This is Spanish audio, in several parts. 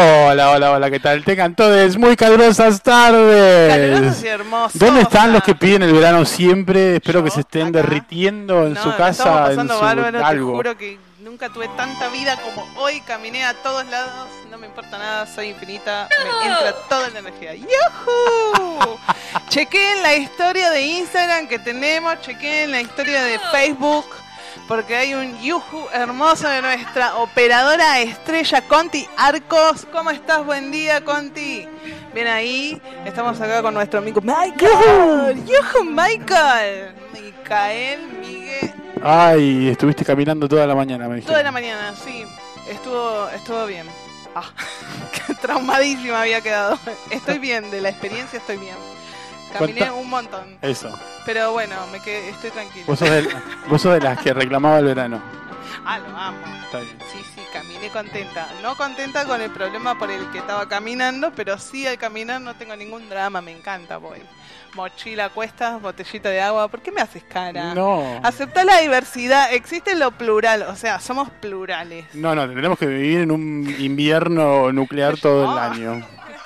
Hola, hola, hola, ¿qué tal? Tengan todos muy calurosas tardes. Calurosos y hermosos. ¿Dónde están los que piden el verano siempre? Espero que se estén acá, derritiendo en su la casa, estamos en pasando su bárbaro, algo. te juro que nunca tuve tanta vida como hoy. Caminé a todos lados, no me importa nada, soy infinita, me entra toda la energía. ¡Yuhu! Chequeen la historia de Instagram que tenemos, chequeen la historia de Facebook, porque hay un yuhu hermoso de nuestra operadora estrella Conti Arcos. ¿Cómo estás? Buen día, Conti. Bien ahí, estamos acá con nuestro amigo Michael. ¡Yuhu, Michael! Miguel. Ay, estuviste caminando toda la mañana, me dijiste. Toda la mañana, sí. Estuvo bien. Qué traumadísima había quedado. Estoy bien, de la experiencia estoy bien. Caminé un montón. Eso. Pero bueno, estoy tranquila. Vos sos de las que reclamaba el verano. Lo amo. Está bien. Sí, caminé contenta. No contenta con el problema por el que estaba caminando, pero sí al caminar no tengo ningún drama, me encanta, voy. Mochila a cuestas, botellita de agua. ¿Por qué me haces cara? No. Aceptá la diversidad, existe lo plural, o sea, somos plurales. No, tenemos que vivir en un invierno nuclear todo el año.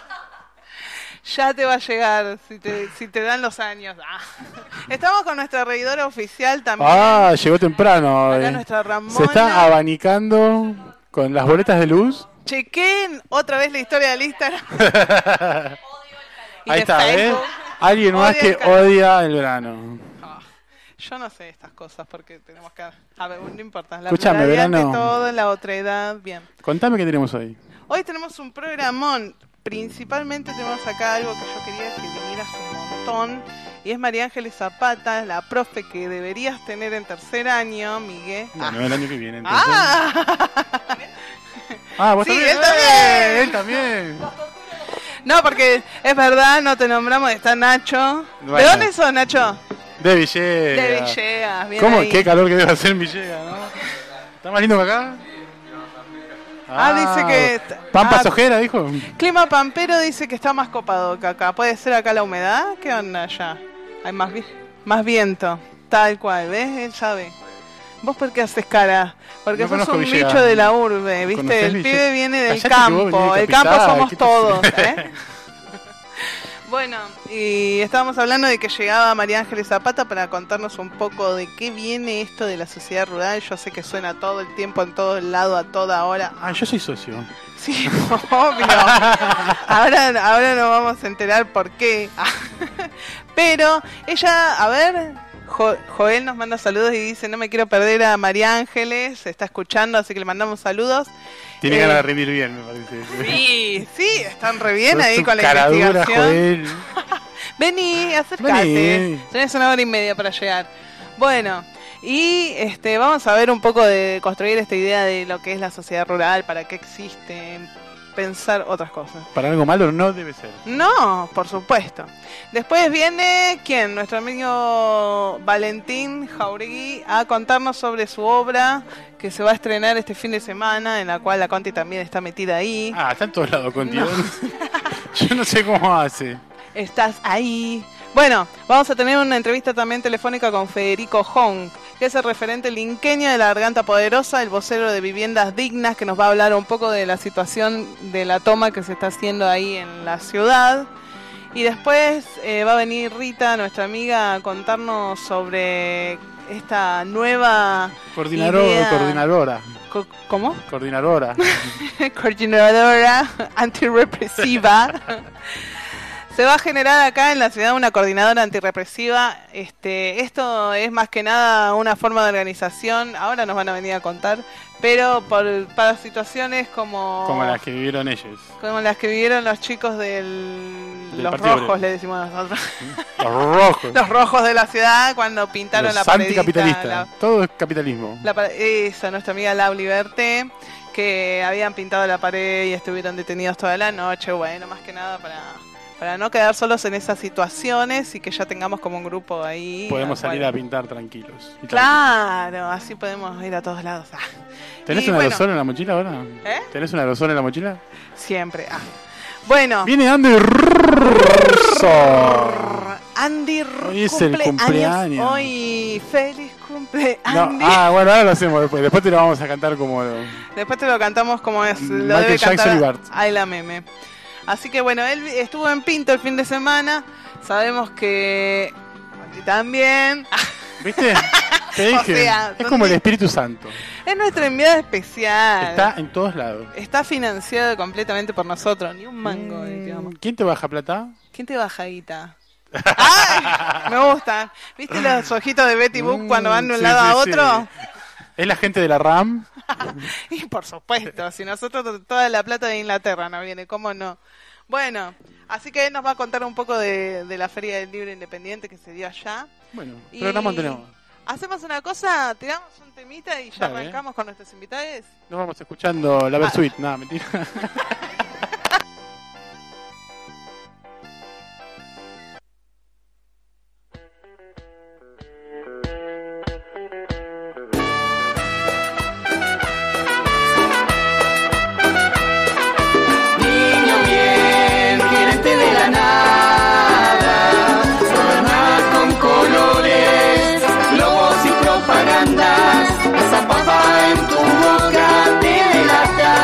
Ya te va a llegar, si te dan los años. Estamos con nuestra reidora oficial también. Llegó temprano. Acá nuestra Ramona. Se está abanicando con las boletas de luz. Chequen otra vez la historia del Instagram. Ahí está, ¿ves? Alguien más que odia el verano. Yo no sé estas cosas porque tenemos que... A ver, no importa. La Escúchame, verano. Todo, la otra edad, bien. Contame qué tenemos hoy. Hoy tenemos un programón. Principalmente tenemos acá algo que yo quería que vinieras un montón. Y es María Ángeles Zapata, la profe que deberías tener en tercer año, Miguel. Bueno, el año que viene, entonces. Vos sí, también. Él también. No, porque es verdad, no te nombramos, está Nacho. Bueno. ¿De dónde sos, Nacho? De Villegas. De Villegas, bien. ¿Cómo? Ahí. Qué calor que debe hacer en Villegas, ¿no? ¿Está más lindo que acá? Dice que... Pampa Sojera, dijo. Clima pampero dice que está más copado que acá. ¿Puede ser acá la humedad? ¿Qué onda allá? Hay más viento. Tal cual, ¿ves? Él sabe. ¿Vos por qué haces cara? Porque No sos un conozco Villegas. bicho de la urbe, ¿viste? El pibe viene del campo. El campo somos todos, ¿eh? Bueno, y estábamos hablando de que llegaba María Ángeles Zapata para contarnos un poco de qué viene esto de la sociedad rural. Yo sé que suena todo el tiempo, en todo el lado, a toda hora. Yo soy socio. Sí, obvio. Ahora nos vamos a enterar por qué. Pero ella, a ver, Joel nos manda saludos y dice, no me quiero perder a María Ángeles, se está escuchando, así que le mandamos saludos. Tiene ganas de rendir bien, me parece. Sí, están re bien ahí con la caradura, investigación. Joel. Vení, acércate. Tenés 1 hora y media para llegar. Bueno, y vamos a ver un poco de construir esta idea de lo que es la sociedad rural, para qué existe, pensar otras cosas. Para algo malo no debe ser. No, por supuesto. Después viene, ¿quién? Nuestro amigo Valentín Jauregui a contarnos sobre su obra que se va a estrenar este fin de semana, en la cual la Conti también está metida ahí. Está en todos lados Conti. No. Yo no sé cómo hace. Estás ahí. Bueno, vamos a tener una entrevista también telefónica con Federico Hong, que es el referente linqueño de la Garganta Poderosa, el vocero de Viviendas Dignas, que nos va a hablar un poco de la situación de la toma que se está haciendo ahí en la ciudad. Y después va a venir Rita, nuestra amiga, a contarnos sobre esta nueva coordinadora. ¿Cómo? Coordinadora. Coordinadora antirrepresiva. Se va a generar acá en la ciudad una coordinadora antirrepresiva. Esto es más que nada una forma de organización. Ahora nos van a venir a contar. Pero para situaciones como las que vivieron ellos. Como las que vivieron los chicos los rojos, le decimos nosotros. Los rojos. Los rojos de la ciudad cuando pintaron los la pared. Anticapitalistas. Todo es capitalismo. Esa, nuestra amiga Lau Liberté, que habían pintado la pared y estuvieron detenidos toda la noche. Bueno, más que nada para no quedar solos en esas situaciones y que ya tengamos como un grupo ahí. Podemos salir a pintar tranquilos. Claro, así podemos ir a todos lados. ¿Tenés un aerosol en la mochila ahora? ¿Tenés un aerosol en la mochila? Siempre. Bueno. Viene Andy Russo. Andy Hoy es el cumpleaños. Hoy, feliz cumple, No, Andy. bueno, ahora lo hacemos después. Después te lo vamos a cantar como... Después te lo cantamos como es, lo Michael debe Jackson cantar y Bart. Ayla Meme. Así que bueno, él estuvo en Pinto el fin de semana. Sabemos que también... ¿Viste? Te dije, O sea, es como el Espíritu Santo. Es nuestra enviada especial. Está en todos lados. Está financiado completamente por nosotros. Ni un mango, digamos. ¿Quién te baja plata? ¿Quién te baja, Guita? ¡Ay! Me gustan. ¿Viste los ojitos de Betty Boop cuando van de un sí, lado sí, a otro? sí. ¿Es la gente de la RAM? Y por supuesto, si nosotros toda la plata de Inglaterra nos viene, ¿cómo no? Bueno, así que él nos va a contar un poco de la Feria del Libro Independiente que se dio allá. Bueno, Y programa tenemos. hacemos una cosa, tiramos un temita y ya Dale. arrancamos con nuestros invitados. Nos vamos escuchando la Versuit. Nada, mentira. Niño bien, gerente de la nada, sonar con colores, globos y propagandas, esa papa en tu boca te delata.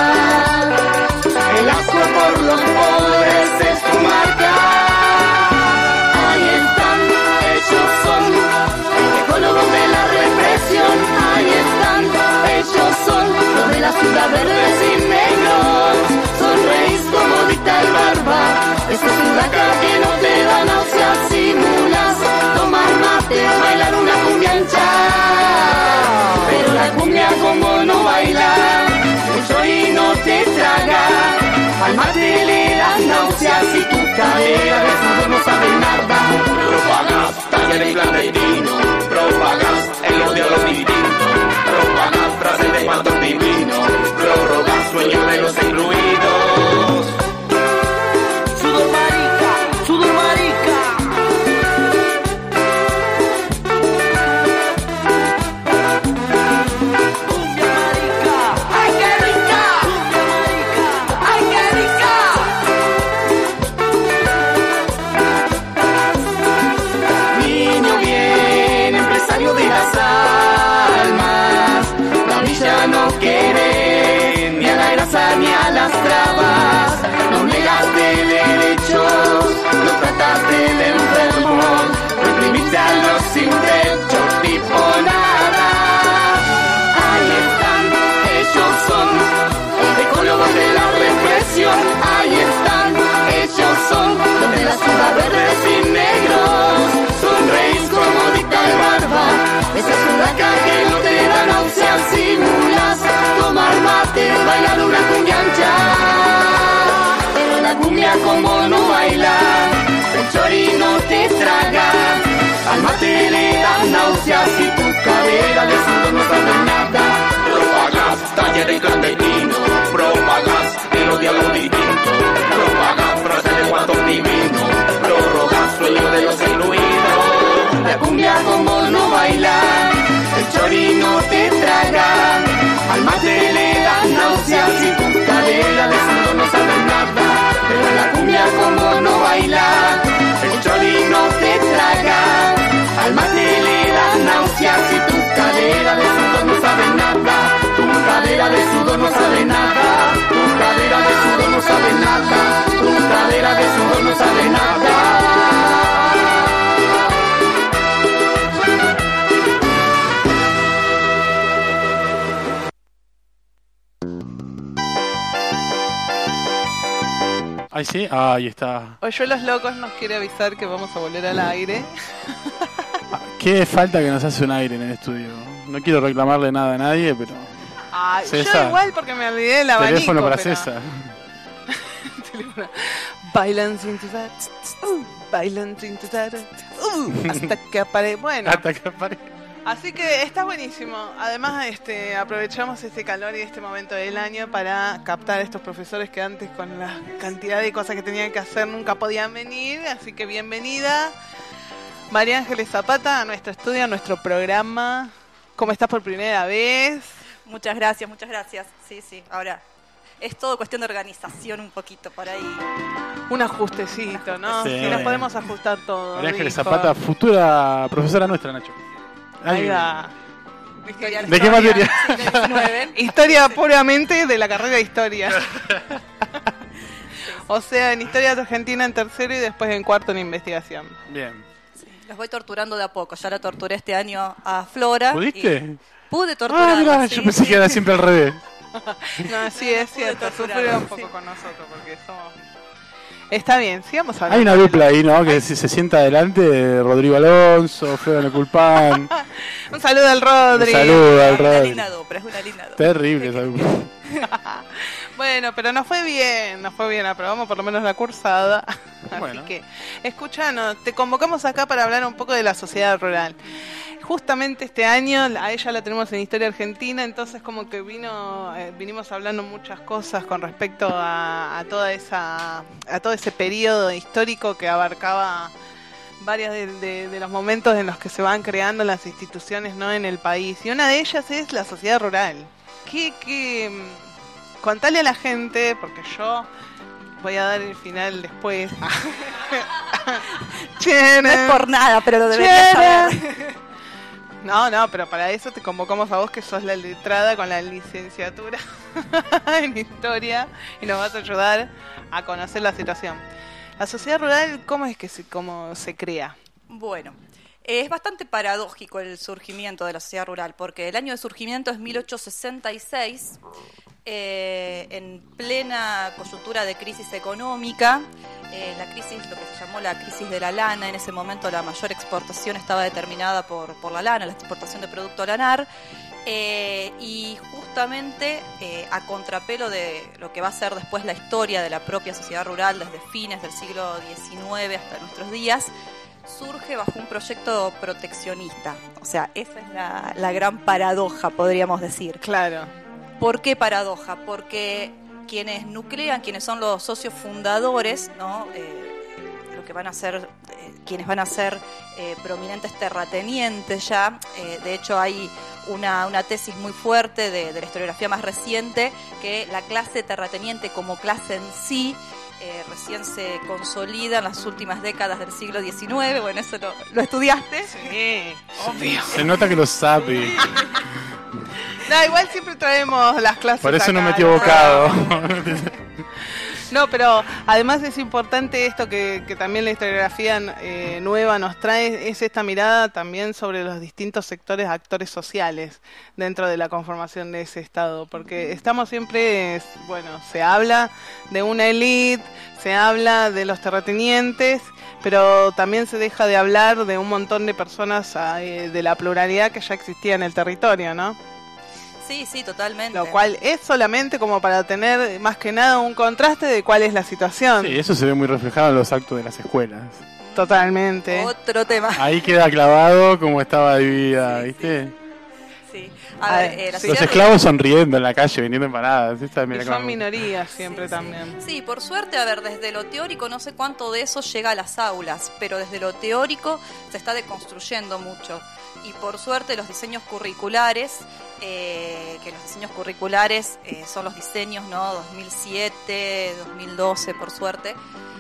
El asco por los pobres es tu marca. Ahí están, ellos son ecólogos de la represión. Ahí están, ellos son los de la ciudad verdes y negros. Sonreís como dicta el barba. Esa es una cara que no te da náuseas. Simulas tomar mate, bailar una cumbia ancha. Pero la cumbia como no baila, el chori no te traga. Al mate le das náuseas y tu cadera de fútbol no sabe nada. Propagas taller en clandestino, propagas el odio a los distintos, propagas frases de cuantos divinos, prorrogas sueños de los incluidos. Sudor marica, sudor marica. Cumbia marica, ay qué rica. Cumbia marica, ay qué rica. Niño bien, empresario de las almas, la villa no quiere ni a la grasa ni a las trabas. No negaste derechos, no trataste de enfermos, reprimiste a los sin techo, tipo nada. Ahí están, ellos son ecólogos de la represión. Ahí están, ellos son los de la ciudad verdes y negros. Sonreís como dicta el barba. Esa es una cara que no te da náuseas. Simulas tomar mate, bailar una cumbia ancha. Pero la cumbia como no baila, el chori no te traga. Al mate le das náuseas y tu cadera de zurdo no sabe nada. Propagas taller en clandestino, propagas el odio a los distintos, propagas frases de cuantos divinos, prorrogas sueños de los incluidos. La cumbia como no baila, el chori no te traga. Al mate le das náuseas y tu cadera de zurdo no sabe nada. Pero la cumbia como no baila, el chori no te traga. Al mate le das náuseas y tu cadera de sudor no sabe nada. Tu cadera de sudor no sabe nada. Tu cadera de sudor no sabe nada. Tu cadera de sudor no sabe nada. Ahí sí, ahí está. Oyuelos Locos nos quiere avisar que vamos a volver al aire. Qué falta que nos hace un aire en el estudio. No quiero reclamarle nada a nadie, pero... Ay, yo César, igual porque me olvidé del abanico. teléfono para pero... César. Teléfono. Bailan sin tu bailan sin tu hasta que aparece. Bueno, Hasta que aparezca. así que está buenísimo. Además, aprovechamos este calor y este momento del año para captar a estos profesores que antes con la cantidad de cosas que tenían que hacer nunca podían venir. Así que bienvenida, María Ángeles Zapata, a nuestro estudio, a nuestro programa. ¿Cómo estás por primera vez? Muchas gracias, muchas gracias. Sí, sí, ahora es todo cuestión de organización un poquito por ahí. Un ajustecito, ¿no? Sí. Sí, nos podemos ajustar todo. María Ángeles dijo. Zapata, futura profesora nuestra, Nacho. Ahí va. Historia ¿De qué materia? siglo XIX. Historia puramente de la carrera de historia. O sea, en historia de Argentina en tercero y después en cuarto en investigación. Bien. Sí, los voy torturando de a poco. Ya la torturé este año a Flora. ¿Pudiste? y Pude torturarla. Mirá, sí, yo pensé sí. que era siempre al revés. No, sí, es cierto. torturar, Sufrieron un poco sí. con nosotros porque somos... Está bien, sigamos hablando. Hay una dupla ahí, ¿no? Que se sienta adelante, Rodrigo Alonso, Flora Neculpan. Un saludo al Rodri. Un saludo al Es una Rodri. linda dupla, es una linda dupla. Terrible esa dupla. Bueno, pero nos fue bien, aprobamos por lo menos la cursada. Bueno. Así que, escúchanos, te convocamos acá para hablar un poco de la sociedad rural. Justamente este año a ella la tenemos en Historia Argentina, entonces como que vinimos hablando muchas cosas con respecto a todo ese periodo histórico que abarcaba varios de los momentos en los que se van creando las instituciones, ¿no?, en el país. Y una de ellas es la sociedad rural. Contale a la gente, porque yo voy a dar el final después. No es por nada, pero lo deberías saber. No, pero para eso te convocamos a vos, que sos la letrada con la licenciatura en historia, y nos vas a ayudar a conocer la situación. La sociedad rural, ¿cómo es que cómo se crea? Bueno, es bastante paradójico el surgimiento de la sociedad rural, porque el año de surgimiento es 1866, en plena coyuntura de crisis económica, la crisis, lo que se llamó la crisis de la lana. En ese momento la mayor exportación estaba determinada por la lana, la exportación de producto lanar, y justamente a contrapelo de lo que va a ser después la historia de la propia sociedad rural desde fines del siglo XIX hasta nuestros días, surge bajo un proyecto proteccionista. O sea, esa es la gran paradoja, podríamos decir. Claro. ¿Por qué paradoja? Porque quienes nuclean, quienes son los socios fundadores, ¿no? Lo que van a ser, quienes van a ser prominentes terratenientes ya. De hecho, hay una tesis muy fuerte de la historiografía más reciente, que la clase terrateniente como clase en sí recién se consolida en las últimas décadas del siglo XIX. Bueno, eso lo estudiaste. Sí, obvio. Se nota que lo sabe. No, igual siempre traemos las clases. Por eso acá, no me he equivocado. No, pero además es importante esto que también la historiografía nueva nos trae, es esta mirada también sobre los distintos sectores actores sociales dentro de la conformación de ese Estado, porque estamos siempre, bueno, se habla de una élite, se habla de los terratenientes, pero también se deja de hablar de un montón de personas, de la pluralidad que ya existía en el territorio, ¿no? Sí, totalmente. Lo cual es solamente como para tener más que nada un contraste de cuál es la situación. Sí, eso se ve muy reflejado en los actos de las escuelas. Totalmente. Otro tema. Ahí queda clavado como estaba dividida, ¿viste? Sí. A ver, la Los sociedad esclavos sonriendo en la calle, vendiendo empanadas. Esta, mira Y cómo- son minorías siempre Sí, también. Sí, por suerte, a ver, desde lo teórico no sé cuánto de eso llega a las aulas, pero desde lo teórico se está deconstruyendo mucho. Y por suerte los diseños curriculares, que los diseños curriculares son los diseños, ¿no? 2007, 2012, por suerte,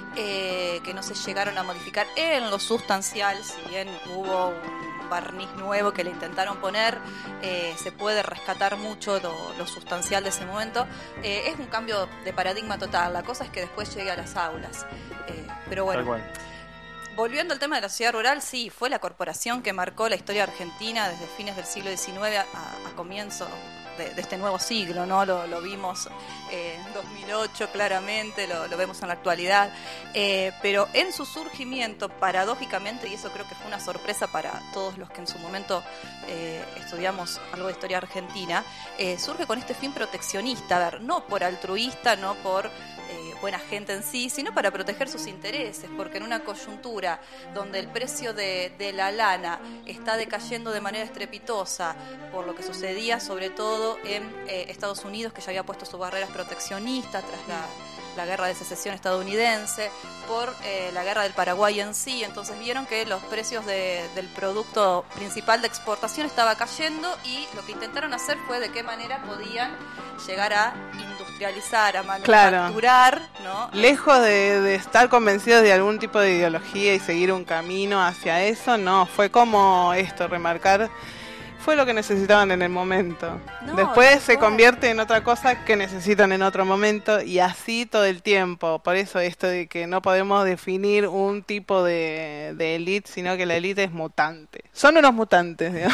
que no se llegaron a modificar en lo sustancial, si bien hubo un barniz nuevo que le intentaron poner, se puede rescatar mucho lo sustancial de ese momento. Es un cambio de paradigma total, la cosa es que después llegue a las aulas. Pero bueno, Tal cual. volviendo al tema de la sociedad rural, sí, fue la corporación que marcó la historia argentina desde fines del siglo XIX a comienzo de este nuevo siglo, ¿no? Lo vimos en 2008 claramente, lo vemos en la actualidad, pero en su surgimiento, paradójicamente, y eso creo que fue una sorpresa para todos los que en su momento estudiamos algo de historia argentina, surge con este fin proteccionista, a ver, no por altruista, no por buena gente en sí, sino para proteger sus intereses, porque en una coyuntura donde el precio de la lana está decayendo de manera estrepitosa por lo que sucedía sobre todo en Estados Unidos, que ya había puesto sus barreras proteccionistas tras la guerra de secesión estadounidense, por la guerra del Paraguay en sí, entonces vieron que los precios del producto principal de exportación estaba cayendo y lo que intentaron hacer fue de qué manera podían llegar a industrializar industrializar, a manufacturar, ¿no? Lejos de estar convencidos de algún tipo de ideología y seguir un camino hacia eso, no, fue como esto, remarcar, fue lo que necesitaban en el momento. No, Después se tal cual. convierte en otra cosa que necesitan en otro momento y así todo el tiempo. Por eso esto de que no podemos definir un tipo de élite, sino que la élite es mutante. Son unos mutantes, digamos.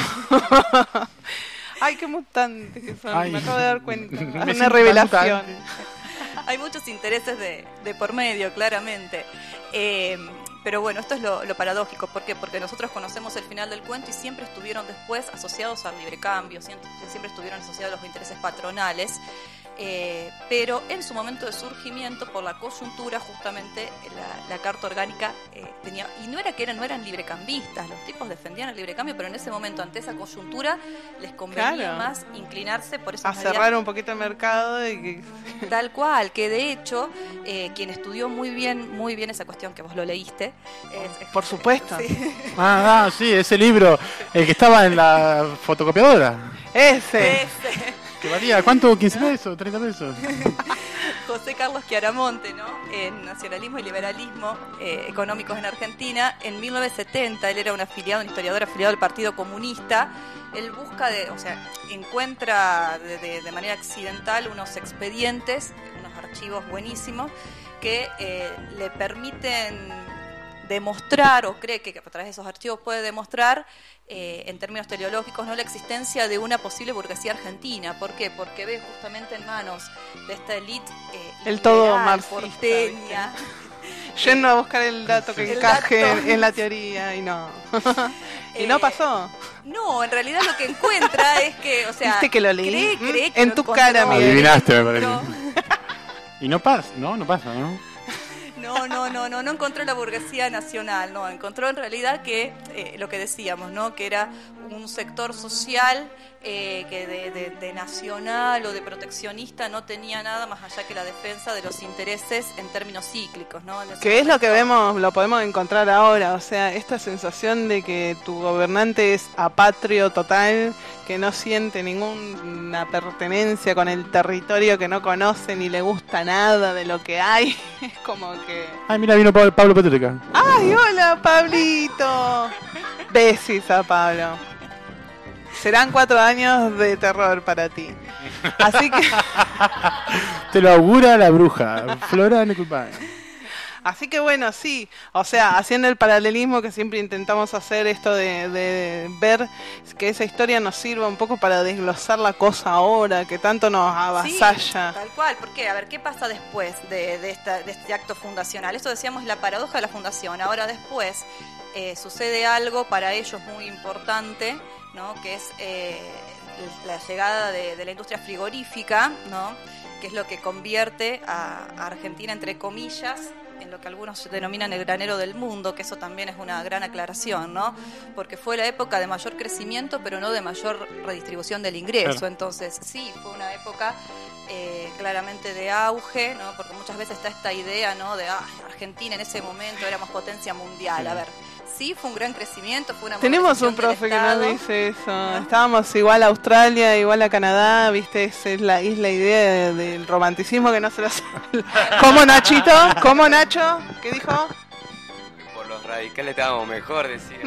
Ay, qué mutantes que son, Ay, me acabo de dar cuenta. me Una siento revelación. tan Hay muchos intereses de por medio, claramente. Pero bueno, esto es lo paradójico. ¿Por qué? Porque nosotros conocemos el final del cuento y siempre estuvieron después asociados al libre cambio, siempre estuvieron asociados a los intereses patronales. Pero en su momento de surgimiento, por la coyuntura, justamente la Carta Orgánica tenía. Y no era que no eran librecambistas, los tipos defendían el libre cambio, pero en ese momento, ante esa coyuntura, les convenía Claro. más inclinarse por esas A medidas. cerrar un poquito el mercado y que... Tal cual, que de hecho, quien estudió muy bien esa cuestión, que vos lo leíste. Por supuesto. Sí. sí, ese libro, el que estaba en la fotocopiadora. Ese. Ese. Que valía, ¿cuánto? ¿15 pesos? ¿30 pesos? José Carlos Chiaramonte, ¿no? En Nacionalismo y Liberalismo Económicos en Argentina. En 1970, él era un historiador afiliado al Partido Comunista. Él busca, encuentra de manera accidental unos expedientes, unos archivos buenísimos, que le permiten demostrar, o cree que a través de esos archivos puede demostrar, en términos teleológicos, no la existencia de una posible burguesía argentina. ¿Por qué? Porque ve justamente en manos de esta élite El todo liberal, marxista, porteña. Yendo a buscar el dato que El encaje dato. en la teoría y no. Y no pasó. No, en realidad lo que encuentra es que, ¿Viste que lo leí? cree que En lo tu encontró. cara, Miguel. Adivinaste, me parece. No. Y no pasa, no pasa, ¿no? No encontró la burguesía nacional, no, encontró en realidad que, lo que decíamos, ¿no? Que era un sector social que de nacional o de proteccionista no tenía nada más allá que la defensa de los intereses en términos cíclicos, ¿no? Que es lo que vemos, lo podemos encontrar ahora, o sea, esta sensación de que tu gobernante es apatrio total, que no siente ninguna pertenencia con el territorio, que no conoce ni le gusta nada de lo que hay, es como que... Ay, mira, vino Pablo Petruca. ¡Ay, hola, Pablito! Besis a Pablo. Serán 4 años de terror para ti. Así que... Te lo augura la bruja, Flora Neculpa. Así que bueno, sí, o sea, haciendo el paralelismo que siempre intentamos hacer, esto de ver que esa historia nos sirva un poco para desglosar la cosa ahora, que tanto nos avasalla. Sí, tal cual, porque a ver, ¿qué pasa después de este acto fundacional? Esto decíamos la paradoja de la fundación. Ahora después sucede algo para ellos muy importante, ¿no? Que es la llegada de la industria frigorífica, ¿no? Que es lo que convierte a Argentina, entre comillas, en lo que algunos denominan el granero del mundo, que eso también es una gran aclaración, ¿no? Porque fue la época de mayor crecimiento, pero no de mayor redistribución del ingreso. Claro. Entonces, sí, fue una época claramente de auge, ¿no? Porque muchas veces está esta idea, ¿no? De Argentina en ese momento éramos potencia mundial. Sí. A ver, sí, fue un gran crecimiento, fue una Tenemos un modernización profe del que nos Estado. dice eso. ¿No? Estábamos igual a Australia, igual a Canadá, viste, esa es la idea del romanticismo que no se lo sabe. ¿Cómo, Nachito? ¿Cómo, Nacho? ¿Qué dijo? Por los radicales estábamos mejor, decía.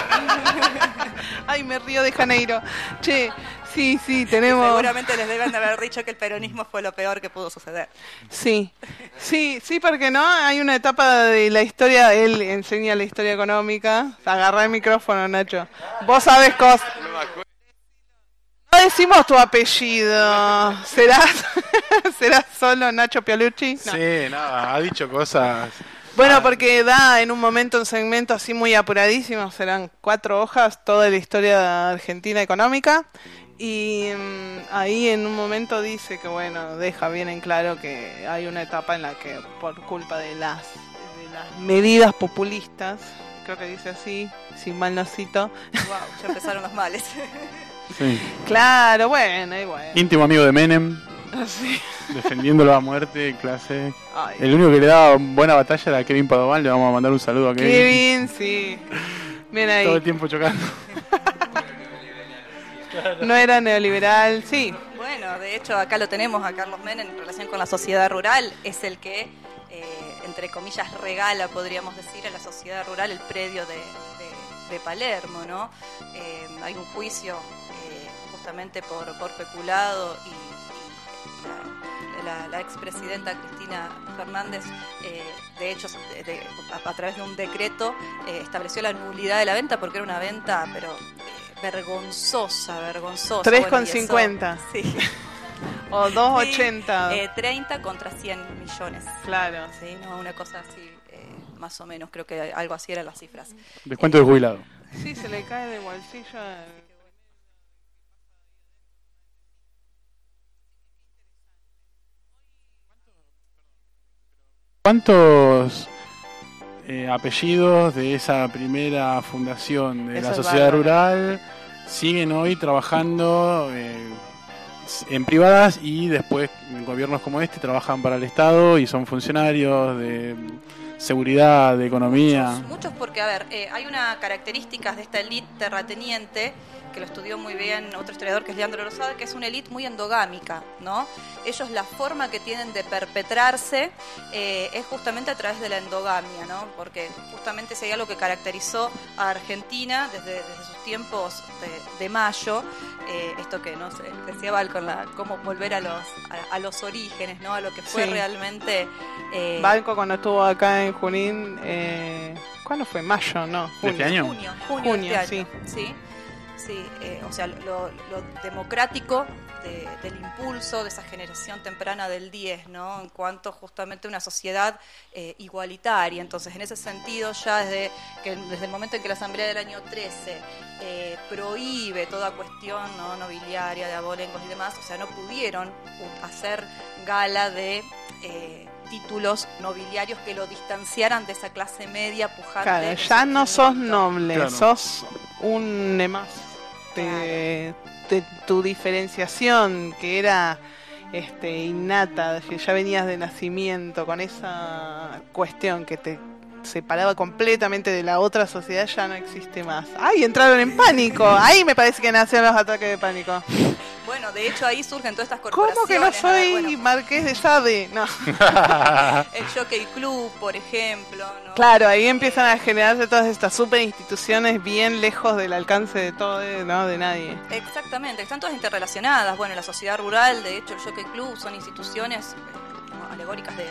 Ay, me río de Janeiro. Che, sí, Y tenemos... seguramente les deben de haber dicho que el peronismo fue lo peor que pudo suceder. Sí, porque no, hay una etapa de la historia, él enseña la historia económica. Agarrá el micrófono, Nacho. Vos sabés cosas. No me acuerdo. No decimos tu apellido. ¿Serás solo Nacho Piolucci? No. Sí, no, ha dicho cosas. Bueno, porque da en un momento un segmento así muy apuradísimo, serán 4 hojas, toda la historia argentina económica. Y ahí en un momento dice que, bueno, deja bien en claro que hay una etapa en la que por culpa de las medidas populistas, creo que dice así, si mal no cito. Wow, ya empezaron los males. Sí. Claro, bueno, y bueno. Íntimo amigo de Menem, Sí. defendiéndolo a muerte en clase. Ay, El único que le daba buena batalla era Kevin Padovan, le vamos a mandar un saludo a Kevin. Kevin, sí. Bien Todo el ahí. tiempo chocando. No era neoliberal, sí. Bueno, Bueno, de hecho acá lo tenemos a Carlos Menem en relación con la sociedad rural, es el que, entre comillas, regala, podríamos decir, a la sociedad rural el predio de Palermo, ¿no? Hay un juicio justamente por peculado y la expresidenta Cristina Fernández, de hecho, a través de un decreto, estableció la nulidad de la venta porque era una venta, pero vergonzosa. 3,50. Sí. O 2,80. Sí, 30 contra 100 millones. Claro. Sí, no, una cosa así, más o menos, creo que algo así eran las cifras. Descuento de jubilado. Sí, se le cae de bolsillo. ¿Cuántos apellidos de esa primera fundación de Eso la es sociedad bárbaro. rural siguen hoy trabajando en privadas y después en gobiernos como este trabajan para el Estado y son funcionarios de seguridad, de economía? Muchos porque, a ver, hay una característica de esta élite terrateniente que lo estudió muy bien otro historiador que es Leandro Rosada, que es una élite muy endogámica, ¿no? Ellos la forma que tienen de perpetrarse es justamente a través de la endogamia, ¿no? Porque justamente si hay algo que caracterizó a Argentina desde sus tiempos de Mayo, esto que no sé, decía Val con cómo volver a los orígenes, ¿no? A lo que fue Sí. realmente Banco cuando estuvo acá en Junín, ¿cuándo fue? Mayo, ¿no? ¿De este año? Junio Junio, de este año. Sí, o sea, lo democrático del impulso de esa generación temprana del 10, ¿no? En cuanto justamente a una sociedad igualitaria. Entonces, en ese sentido, ya desde el momento en que la Asamblea del año 13 prohíbe toda cuestión, ¿no?, nobiliaria, de abolengos y demás, o sea, no pudieron hacer gala de títulos nobiliarios que lo distanciaran de esa clase media pujante. Claro, ya no sos noble, Claro. sos un más de tu diferenciación que era innata, que ya venías de nacimiento con esa cuestión que te separaba completamente de la otra sociedad, ya no existe más. ¡Ay! Entraron en pánico. Ahí me parece que nacieron los ataques de pánico. Bueno, de hecho ahí surgen todas estas corporaciones. ¿Cómo que no soy Bueno, Marqués de Sade? No. el Jockey Club, por ejemplo, ¿no? Claro, ahí empiezan a generarse todas estas super instituciones bien lejos del alcance de todo, ¿no? De nadie. Exactamente, están todas interrelacionadas. Bueno, la sociedad rural, de hecho, el Jockey Club son instituciones alegóricas de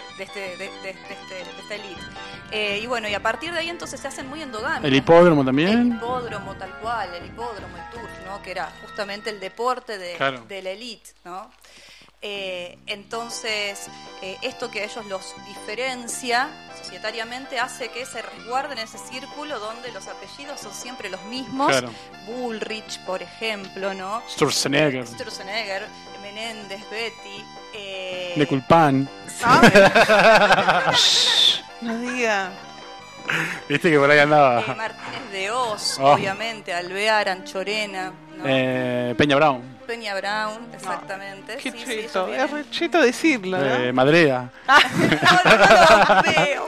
esta élite. Y bueno, y a partir de ahí entonces se hacen muy endogámicas. ¿El hipódromo El también? hipódromo tal cual, el hipódromo, el turf, ¿no? Que era justamente el deporte Claro. de la élite, ¿no? Entonces, esto que a ellos los diferencia societariamente hace que se resguarden en ese círculo donde los apellidos son siempre los mismos. Claro. Bullrich, por ejemplo, ¿no? Sturzenegger, Sturzenegger, Menéndez, Betty. de Culpan. No diga. Viste que por ahí andaba. Martínez de Oz, Oh. obviamente, Alvear, Anchorena, ¿no? Peña Brown, Peña Brown, exactamente. Qué Sí, sí, chito. ellos vienen- Es re chito decirlo, ¿no? Madrea. No lo veo.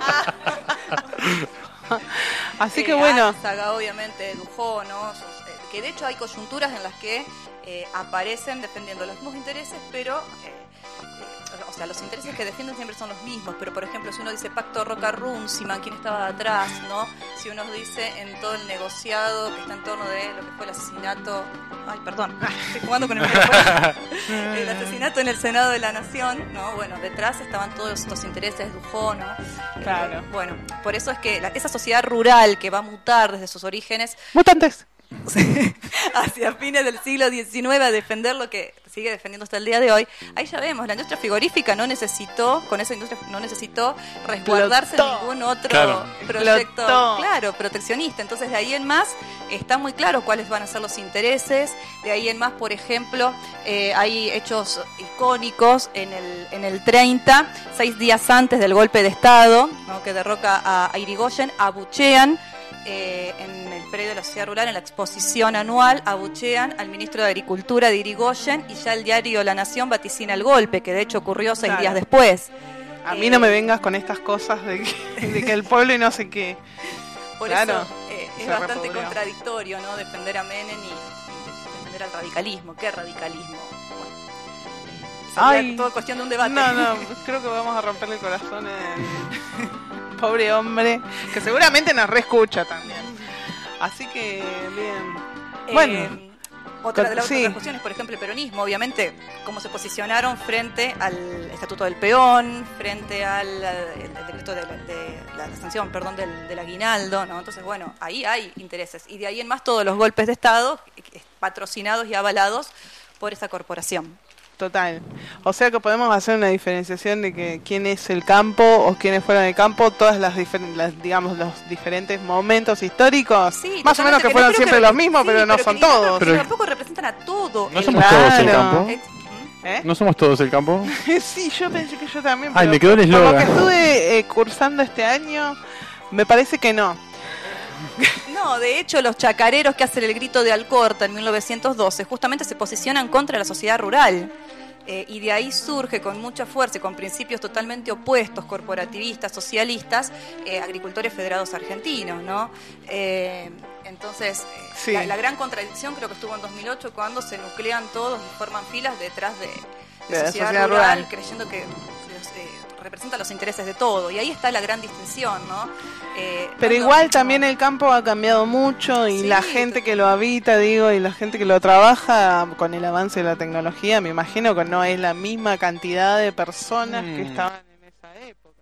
Así que bueno. Álzaga, obviamente, Dujó, ¿no? Que de hecho hay coyunturas en las que aparecen defendiendo los mismos intereses, pero o sea, los intereses que defienden siempre son los mismos, pero por ejemplo, si uno dice Pacto Roca-Runciman, ¿quién estaba atrás, no? Si uno dice en todo el negociado que está en torno de lo que fue el asesinato, ay, perdón, estoy jugando con el micrófono. El asesinato en el Senado de la Nación, ¿no? Bueno, detrás estaban todos estos intereses, Dujó, ¿no? Claro. Bueno, por eso es que esa sociedad rural que va a mutar desde sus orígenes Mutantes. hacia fines del siglo XIX a defender lo que sigue defendiendo hasta el día de hoy, ahí ya vemos, la industria frigorífica no necesitó resguardarse en Explotó. ningún otro Claro. proyecto, Explotó. claro, proteccionista. Entonces de ahí en más está muy claro cuáles van a ser los intereses. De ahí en más, por ejemplo, hay hechos icónicos en el 30, 6 días antes del golpe de Estado, ¿no?, que derroca a Irigoyen, abuchean en el predio de la sociedad rural, en la exposición anual, abuchean al ministro de Agricultura de Irigoyen, y ya el diario La Nación vaticina el golpe, que de hecho ocurrió 6 Claro. días después. A mí no me vengas con estas cosas de que el pueblo y no sé qué. Por Claro, eso es se bastante repudrió. contradictorio, ¿no?, defender a Menem y defender al radicalismo. ¿Qué radicalismo? Sería todo cuestión de un debate. No, creo que vamos a romperle el corazón al pobre hombre, que seguramente nos reescucha también. Así que, bien. Bueno. Otra de las sí. otras cuestiones, por ejemplo, el peronismo, obviamente, cómo se posicionaron frente al Estatuto del Peón, frente al el decreto de la sanción, perdón, del aguinaldo, ¿no? Entonces, bueno, ahí hay intereses. Y de ahí en más todos los golpes de Estado patrocinados y avalados por esa corporación. Total. O sea que podemos hacer una diferenciación de que quién es el campo o quiénes fueron el campo, todas digamos, los diferentes momentos históricos. Sí, más o menos que fueron siempre los mismos, sí, pero no son todos. Pero tampoco representan a todo. No somos todos el campo. ¿Eh? ¿No somos todos el campo? Sí, yo pensé que yo también. Ay, pero me quedó el por lo eslogan. que estuve cursando este año, me parece que no. No, de hecho, los chacareros que hacen el grito de Alcorta en 1912 justamente se posicionan contra la sociedad rural. Y de ahí surge con mucha fuerza y con principios totalmente opuestos, corporativistas, socialistas, agricultores federados argentinos, ¿no? Entonces, sí. la gran contradicción creo que estuvo en 2008 cuando se nuclean todos y forman filas detrás de la sociedad rural, creyendo que representa los intereses de todo, y ahí está la gran distinción, ¿no? Pero igual también el campo ha cambiado mucho y sí, la gente que lo habita, digo, y la gente que lo trabaja con el avance de la tecnología, me imagino que no es la misma cantidad de personas que estaban en esa época.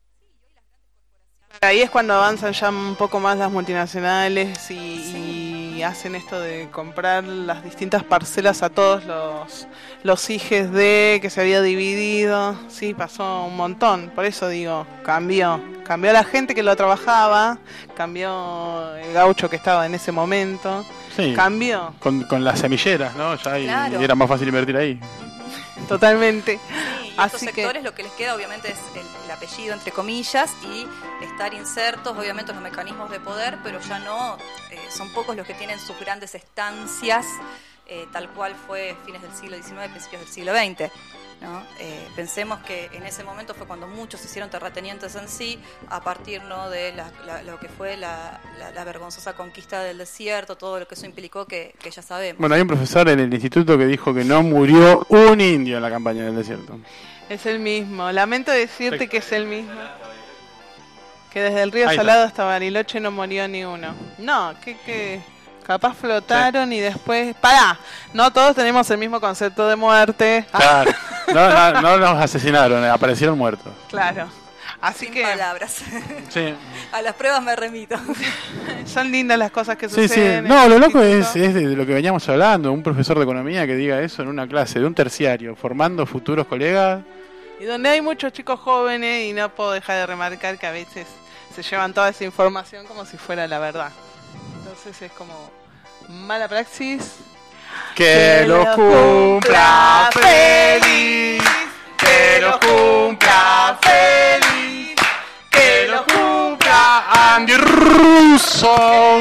Ahí es cuando avanzan ya un poco más las multinacionales y hacen esto de comprar las distintas parcelas a todos los hijes de que se había dividido. Sí, pasó un montón, por eso digo, cambió la gente que lo trabajaba, cambió el gaucho que estaba en ese momento, Sí. cambió Con las semilleras, ¿no? Ya Claro. y era más fácil invertir ahí. totalmente. Sí, y a estos Así que- sectores lo que les queda obviamente es el apellido entre comillas y estar insertos obviamente en los mecanismos de poder, pero ya no, son pocos los que tienen sus grandes estancias, tal cual fue fines del siglo XIX, principios del siglo XX, ¿no? Pensemos que en ese momento fue cuando muchos se hicieron terratenientes en sí, a partir, ¿no?, de lo que fue la vergonzosa conquista del desierto, todo lo que eso implicó que ya sabemos. Bueno, hay un profesor en el instituto que dijo que no murió un indio en la campaña del desierto. Es el mismo, lamento decirte que es el mismo. Que desde el río Ahí está. Salado hasta Bariloche no murió ni uno. No, que capaz flotaron y después... ¡Pará! No todos tenemos el mismo concepto de muerte. Claro. No nos asesinaron, aparecieron muertos. Claro. Así Sin que palabras. Sí. A las pruebas me remito. son lindas las cosas que Sí, sí. suceden. en No, el lo loco instituto. es de lo que veníamos hablando, un profesor de economía que diga eso en una clase de un terciario, formando futuros colegas. Y donde hay muchos chicos jóvenes y no puedo dejar de remarcar que a veces se llevan toda esa información como si fuera la verdad. Entonces es como mala praxis. Que lo cumpla feliz, que lo cumpla feliz, que lo cumpla Andy Russo.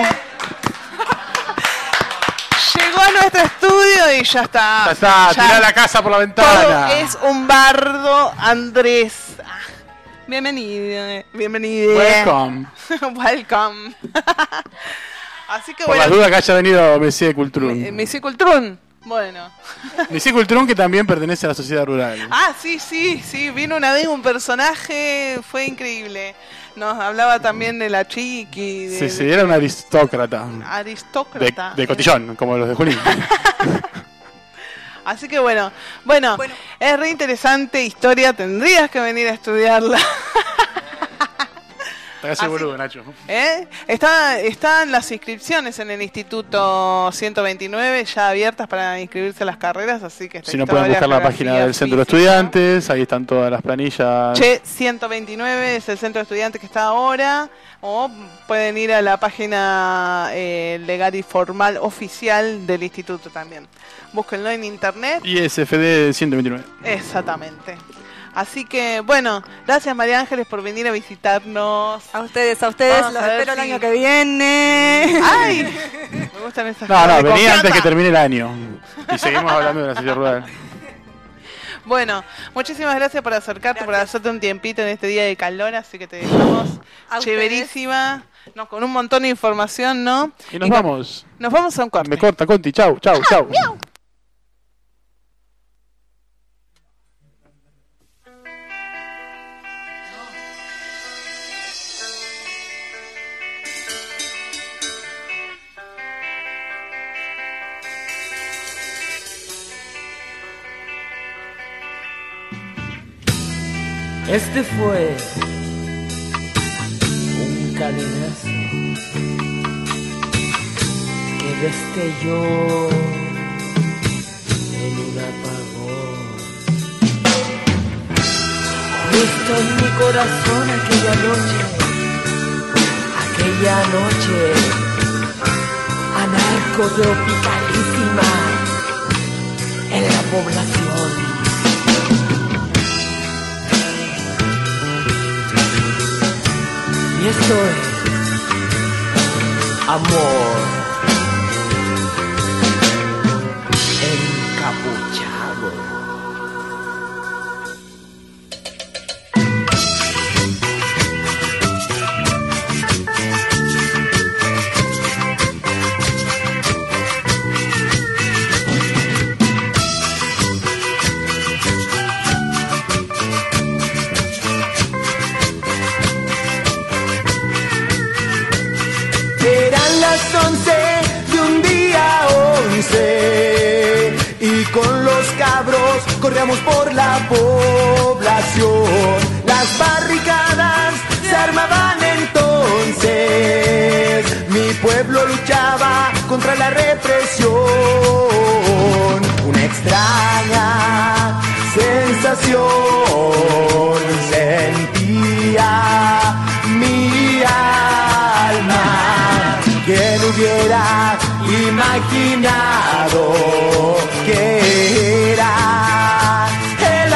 Llegó a nuestro estudio y ya está. Ya está, Ya tirá la casa por la todo ventana. es un bardo, Andrés. Ah, bienvenido. Bienvenido. Welcome. Welcome. Así que Por bueno. las dudas que haya venido Messi de Cultrún. Messi Cultrún. Bueno. Messi Cultrún que también pertenece a la sociedad rural. Ah, sí. Vino una vez un personaje, fue increíble. Nos hablaba también de la chiqui. Sí, era un aristócrata. Aristócrata. De cotillón, como los de Junín. Así que bueno, es re interesante historia, tendrías que venir a estudiarla. Te hace boludo, Nacho. Están las inscripciones en el Instituto 129 ya abiertas para inscribirse a las carreras, así que Si no pueden buscar la página del Centro de Estudiantes, ahí están todas las planillas. 129 es el Centro de Estudiantes que está ahora, o pueden ir a la página legal y formal oficial del instituto también. Búsquenlo en internet. ISFD 129. Exactamente. Así que, bueno, gracias María Ángeles por venir a visitarnos. A ustedes, Vamos los a ver espero el si- año que viene. ¡Ay! Me gustan esas No, caras de venía confianza. antes que termine el año. Y seguimos hablando de la sociedad rural. Bueno, muchísimas gracias por acercarte, por hacerte un tiempito en este día de calor, así que te dejamos A chéverísima, no, con un montón de información, ¿no? Y nos vamos. Nos vamos a un corte. Me corta, Conti. Chau. Este fue un cadenazo que destelló en un apagón. Justo en mi corazón aquella noche anarcotropicalísima en la población. Y esto es amor encapuchado. Eran las 11 de un día 11 y con los cabros corríamos por la población. Las barricadas se armaban entonces, mi pueblo luchaba contra la represión. Una extraña sensación sentía mi alma. ¿Quién hubiera imaginado que era el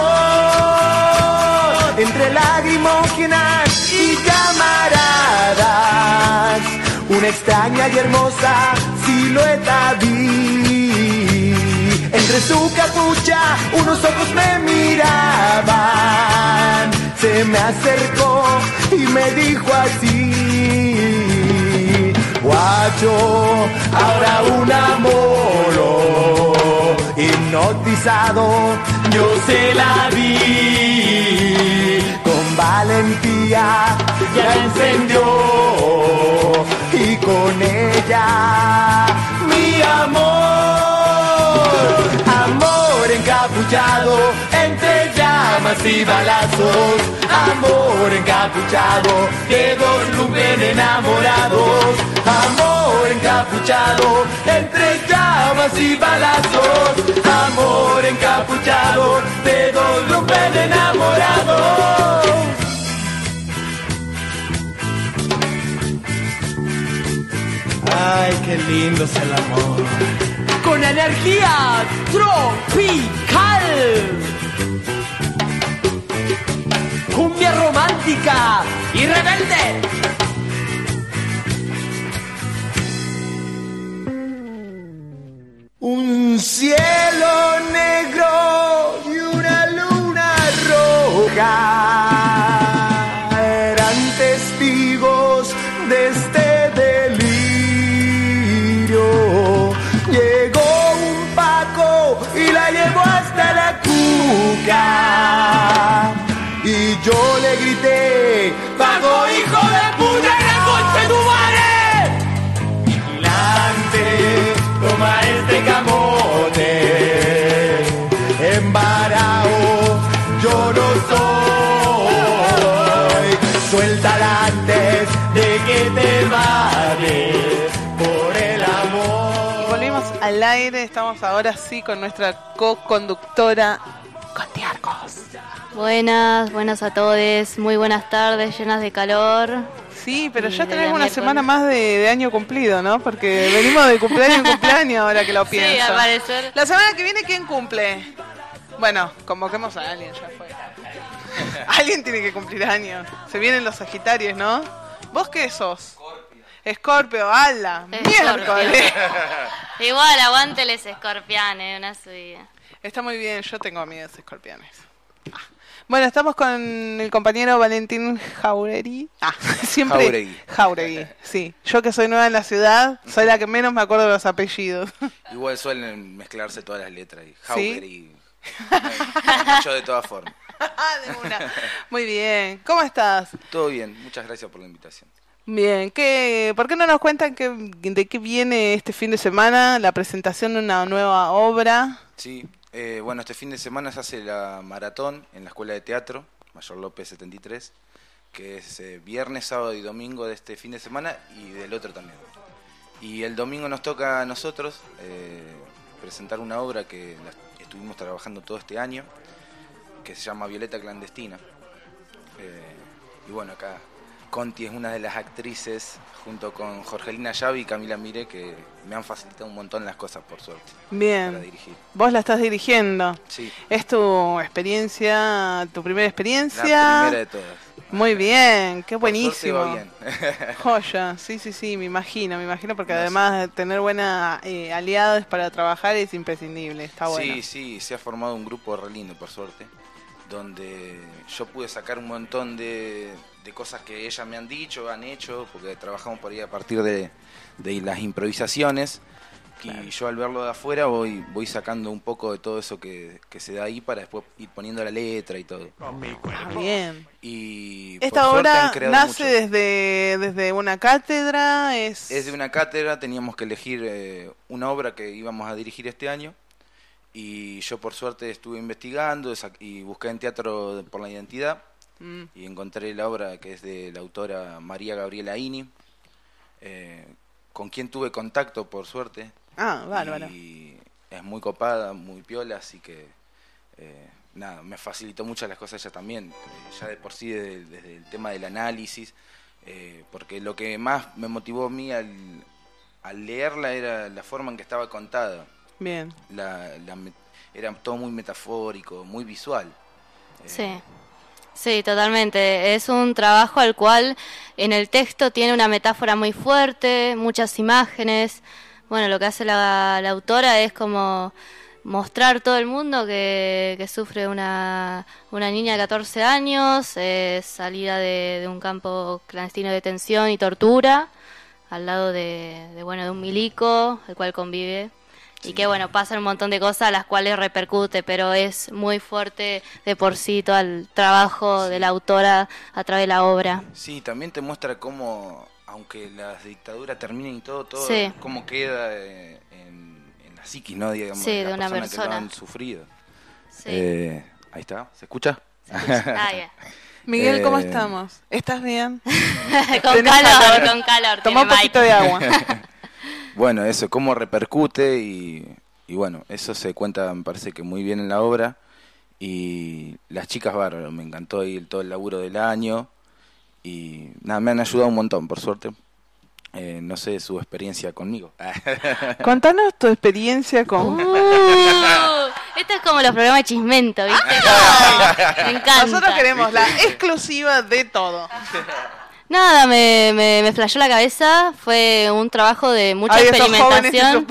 amor entre lagrimógenas y camaradas? Una extraña y hermosa silueta vi. Entre su capucha unos ojos me miraban. Se me acercó y me dijo así: guacho, ahora un amor hipnotizado, yo se la vi. Con valentía ya encendió y con ella mi amor. Amor encapuchado entre llamas y balazos. Amor encapuchado de dos lumpen enamorados. Amor encapuchado entre llamas y balazos. Amor encapuchado de dos lumpen enamorados. Ay, qué lindo es el amor. Con energía tropical, cumbia romántica y rebelde. Un cielo negro y una luna roja eran testigos de este delirio. Llegó un Paco y la llevó hasta la cuca y yo le grité: Paco, hijo de puta, y la concha de tu madre. Vigilante, toma este camote, embarao, yo no soy. Suéltala antes de que te vayas por el amor. Volvimos al aire, estamos ahora sí con nuestra co-conductora Conti Arcos. Buenas a todos, muy buenas tardes, llenas de calor. Sí, pero Y ya de tenemos una miércoles. semana más de año cumplido, ¿no? Porque venimos de cumpleaños en cumpleaños ahora que lo pienso. Sí, al parecer. La semana que viene, ¿quién cumple? Bueno, convoquemos a alguien, ya fue. Alguien tiene que cumplir años. Se vienen los Sagitarios, ¿no? ¿Vos qué sos? Escorpio, ala, miércoles. Igual, aguante los escorpianes, una subida. Está muy bien, yo tengo amigos escorpiones. Bueno, estamos con el compañero Valentín Jauregui. Siempre Jauregui, sí. Yo que soy nueva en la ciudad, soy la que menos me acuerdo de los apellidos. Igual suelen mezclarse todas las letras. Y ¿Sí? Hauger y... Yo de todas formas. De una. Muy bien. ¿Cómo estás? Todo bien, muchas gracias por la invitación. Bien. ¿Por qué no nos cuentan de qué viene este fin de semana la presentación de una nueva obra? Sí, bueno, este fin de semana se hace la maratón en la Escuela de Teatro. Mayor López 73, que es viernes, sábado y domingo de este fin de semana y del otro también. Y el domingo nos toca a nosotros presentar una obra que estuvimos trabajando todo este año, que se llama Violeta Clandestina. Y bueno, acá Conti es una de las actrices, junto con Jorgelina Yavi y Camila Mire, que me han facilitado un montón las cosas, por suerte. Bien. Para dirigir. Vos la estás dirigiendo. Sí. ¿Es tu experiencia, tu primera experiencia? La primera de todas. Muy bien, qué Por buenísimo. suerte va bien. Joya, sí, me imagino, porque No, además tener buena aliados para trabajar es imprescindible, está bueno. Sí, se ha formado un grupo re lindo, por suerte, donde yo pude sacar un montón de cosas que ellas me han dicho, han hecho, porque trabajamos por ahí a partir de las improvisaciones. Claro. Y yo al verlo de afuera voy sacando un poco de todo eso que se da ahí para después ir poniendo la letra y todo. Bien. Y esta obra nace desde una cátedra. Es de una cátedra, teníamos que elegir una obra que íbamos a dirigir este año. Y yo por suerte estuve investigando y busqué en Teatro por la Identidad. Y encontré la obra que es de la autora María Gabriela Ini, con quien tuve contacto por suerte. Ah, bárbaro. Y es muy copada, muy piola, así que nada, me facilitó muchas las cosas ella también, ya de por sí desde el tema del análisis, porque lo que más me motivó a mí al leerla era la forma en que estaba contada. Bien. Era todo muy metafórico, muy visual. Sí, totalmente. Es un trabajo al cual en el texto tiene una metáfora muy fuerte, muchas imágenes. Bueno, lo que hace la autora es como mostrar todo el mundo que sufre una niña de 14 años, salida de un campo clandestino de detención y tortura, al lado de un milico, el cual convive. Sí. Y que pasan un montón de cosas a las cuales repercute, pero es muy fuerte de por sí todo el trabajo de la autora a través de la obra. Sí, también te muestra cómo, aunque las dictaduras terminen y todo sí. cómo queda en la psiquis, ¿no? Digamos, sí, de una persona que lo han sufrido. Sí. Ahí está, ¿se escucha? Yeah. Miguel, ¿cómo estamos? ¿Estás bien? Con calor. Toma un poquito de agua. Bueno, eso, cómo repercute y bueno, eso se cuenta, me parece que muy bien en la obra. Y las chicas bárbaras, me encantó ahí todo el laburo del año. Y nada, me han ayudado un montón, por suerte. No sé su experiencia conmigo. Contanos tu experiencia con... Esto es como los programas de Chismento, ¿viste? No, me encanta. Nosotros queremos la exclusiva de todo. Nada, me flashó la cabeza, fue un trabajo de mucha experimentación.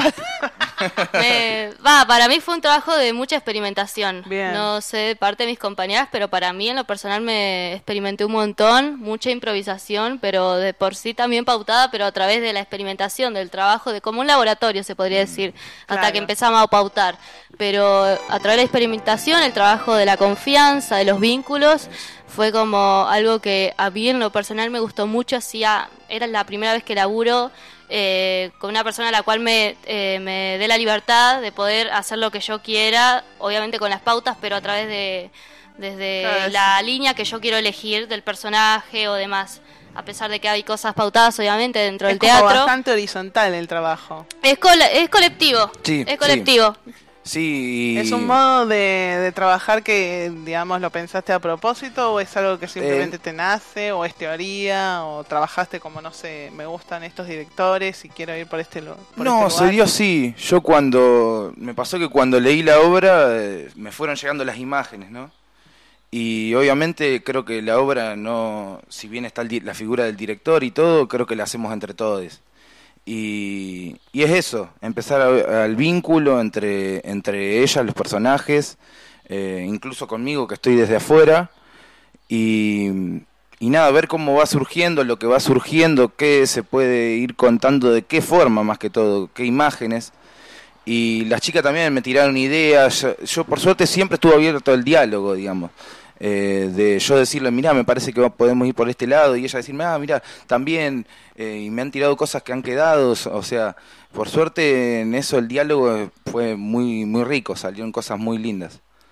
Para mí fue un trabajo de mucha experimentación. Bien. No sé de parte de mis compañeras, pero para mí en lo personal me experimenté un montón, mucha improvisación, pero de por sí también pautada, pero a través de la experimentación, del trabajo, de como un laboratorio se podría decir, hasta que empezamos a pautar. Pero a través de la experimentación, el trabajo de la confianza, de los vínculos, fue como algo que a mí en lo personal me gustó mucho. Era la primera vez que laburo con una persona a la cual me dé la libertad de poder hacer lo que yo quiera, obviamente con las pautas, pero a través desde la línea que yo quiero elegir del personaje o demás. A pesar de que hay cosas pautadas, obviamente, dentro del teatro. Es bastante horizontal el trabajo. Es colectivo. Sí, es colectivo. Sí. ¿Es un modo de trabajar que, digamos, lo pensaste a propósito o es algo que simplemente te nace o es teoría o trabajaste como, no sé, me gustan estos directores y quiero ir por este lugar? Se dio así. Yo me pasó que cuando leí la obra me fueron llegando las imágenes, ¿no? Y obviamente creo que la obra no, si bien está la figura del director y todo, creo que la hacemos entre todos. Y es eso, empezar al vínculo entre ellas, los personajes, incluso conmigo que estoy desde afuera, y nada, ver cómo va surgiendo, lo que va surgiendo, qué se puede ir contando, de qué forma más que todo, qué imágenes. Y las chicas también me tiraron ideas, yo por suerte siempre estuve abierto al diálogo, digamos. De yo decirle, mirá, me parece que podemos ir por este lado, y ella decirme, mirá, también, y me han tirado cosas que han quedado, o sea, por suerte en eso el diálogo fue muy muy rico, salieron cosas muy lindas.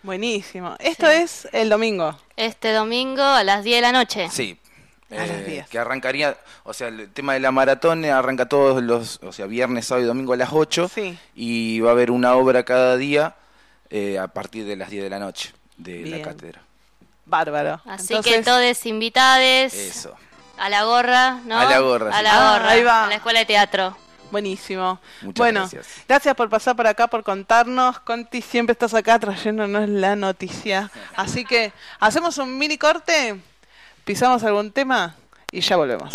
Buenísimo. Esto es el domingo. Este domingo a las 10 de la noche. Sí. A las 10. Que arrancaría, o sea, el tema de la maratón arranca todos los, o sea, viernes, sábado y domingo a las 8. Sí. Y va a haber una obra cada día a partir de las 10 de la noche de Bien. la cátedra. Bárbaro. Así Entonces, que todos invitades. Eso. A la gorra, ¿no? A la gorra, A sí. la gorra. ahí va. A la escuela de teatro. buenísimo. Muchas bueno, gracias. por pasar por acá, por contarnos. Conti, siempre estás acá trayéndonos la noticia. Así que hacemos un mini corte, pisamos algún tema y ya volvemos.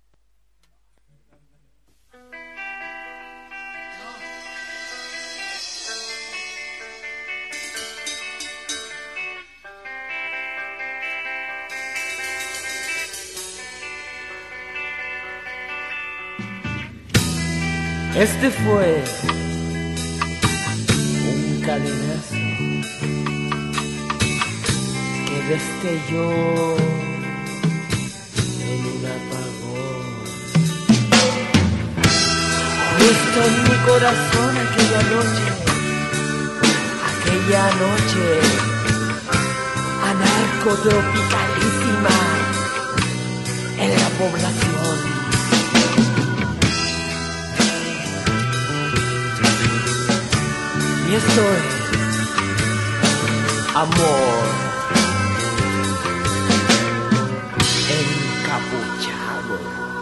Este fue un cadenazo que destelló en un apagón. Justo en mi corazón aquella noche anarcotropicalísima en la población. Y esto es amor encapuchado.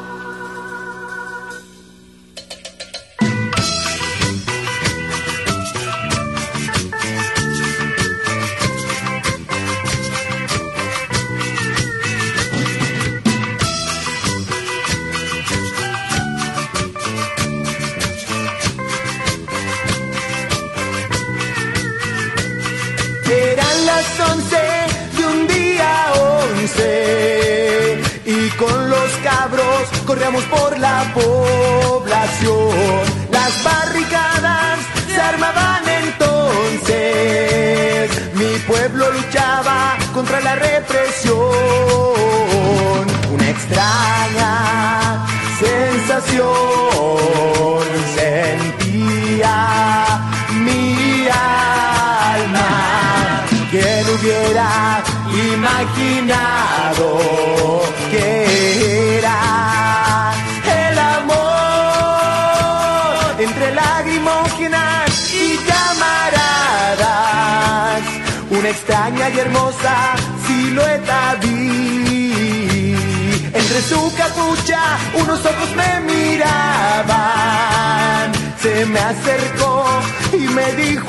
Eran las 11 de un día 11 y con los cabros corríamos por la población. Las barricadas se armaban entonces, mi pueblo luchaba contra la represión. Una extraña sensación sentía mi alma. ¿Quién hubiera imaginado que era el amor entre lagrimógenas y camaradas? Una extraña y hermosa silueta vi. Entre su capucha unos ojos me miraban. Se me acercó y me dijo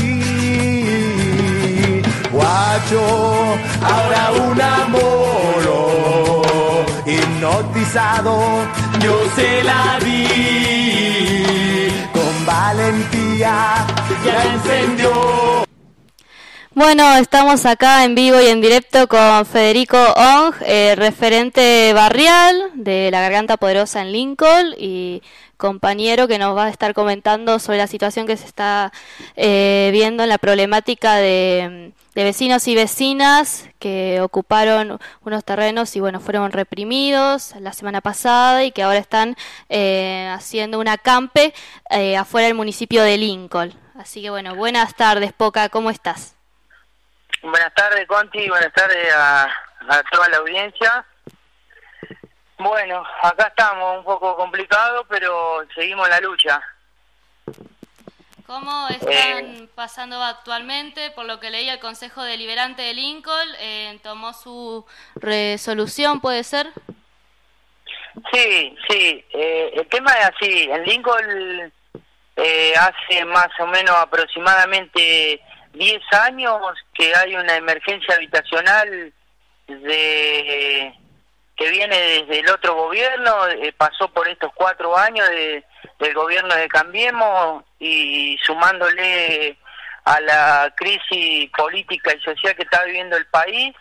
así: guacho, ahora un amor hipnotizado, yo se la di. Con valentía ya encendió. Bueno, estamos acá en vivo y en directo con Federico Ong, referente barrial de la Garganta Poderosa en Lincoln y compañero que nos va a estar comentando sobre la situación que se está viendo en la problemática de vecinos y vecinas que ocuparon unos terrenos y bueno, fueron reprimidos la semana pasada y que ahora están haciendo un acampe afuera del municipio de Lincoln. Así que bueno, buenas tardes, Poca, ¿cómo estás? Buenas tardes, Conti, buenas tardes a toda la audiencia. Bueno, acá estamos, un poco complicado, pero seguimos la lucha. ¿Cómo están pasando actualmente? Por lo que leí, el Consejo Deliberante de Lincoln tomó su resolución, ¿puede ser? Sí, el tema es así, en Lincoln hace más o menos aproximadamente 10 años que hay una emergencia habitacional que viene desde el otro gobierno, pasó por estos 4 años del gobierno de Cambiemos y sumándole a la crisis política y social que está viviendo el país,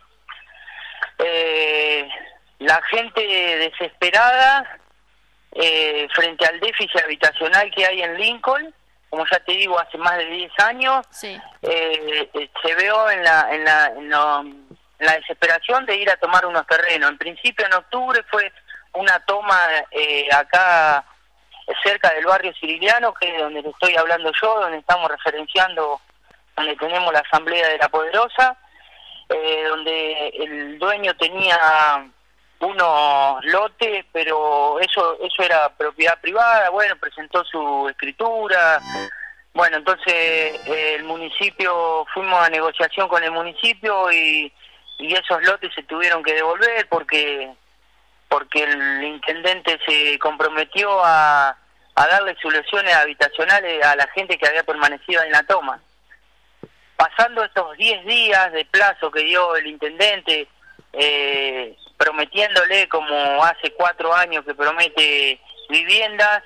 la gente desesperada frente al déficit habitacional que hay en Lincoln, como ya te digo, hace más de 10 años, Sí. Se vio en la desesperación de ir a tomar unos terrenos. En principio, en octubre fue una toma acá cerca del barrio Ciriliano, que es donde te estoy hablando yo, donde estamos referenciando donde tenemos la Asamblea de la Poderosa, donde el dueño tenía unos lotes, pero eso era propiedad privada. Bueno, presentó su escritura. Bueno, entonces el municipio, fuimos a negociación con el municipio y esos lotes se tuvieron que devolver porque el intendente se comprometió a darle soluciones habitacionales a la gente que había permanecido en la toma. Pasando estos 10 días de plazo que dio el intendente, prometiéndole como hace 4 años que promete viviendas,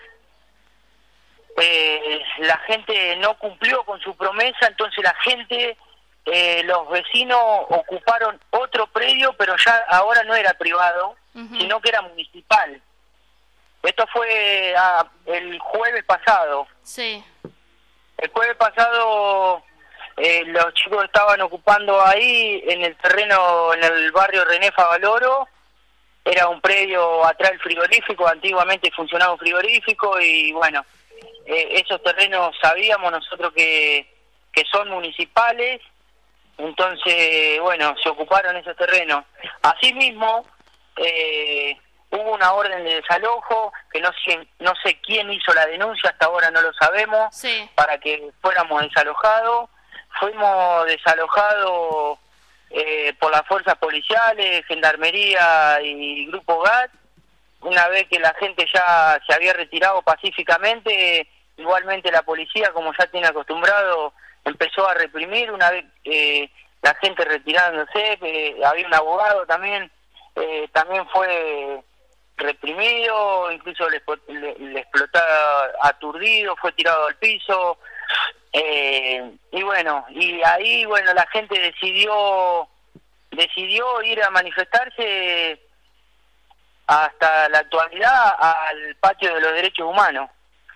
la gente no cumplió con su promesa, entonces la gente, los vecinos ocuparon otro predio, pero ya ahora no era privado, sino que era municipal. Esto fue el jueves pasado. Sí. El jueves pasado los chicos estaban ocupando ahí en el terreno, en el barrio René Favaloro. Era un predio atrás del frigorífico, antiguamente funcionaba un frigorífico y bueno, esos terrenos sabíamos nosotros que son municipales, entonces bueno, se ocuparon esos terrenos. Asimismo, hubo una orden de desalojo, que no sé quién hizo la denuncia, hasta ahora no lo sabemos, Sí. para que fuéramos desalojados. Fuimos desalojados por las fuerzas policiales, Gendarmería y Grupo GAT. Una vez que la gente ya se había retirado pacíficamente, igualmente la policía, como ya tiene acostumbrado, empezó a reprimir. Una vez la gente retirándose, había un abogado también fue reprimido, incluso le explotó aturdido, fue tirado al piso. Y bueno, y ahí bueno, la gente decidió ir a manifestarse hasta la actualidad al patio de los derechos humanos.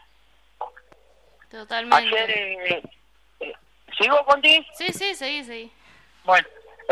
Totalmente. Ayer, ¿sigo contigo? Sí, seguí. Bueno,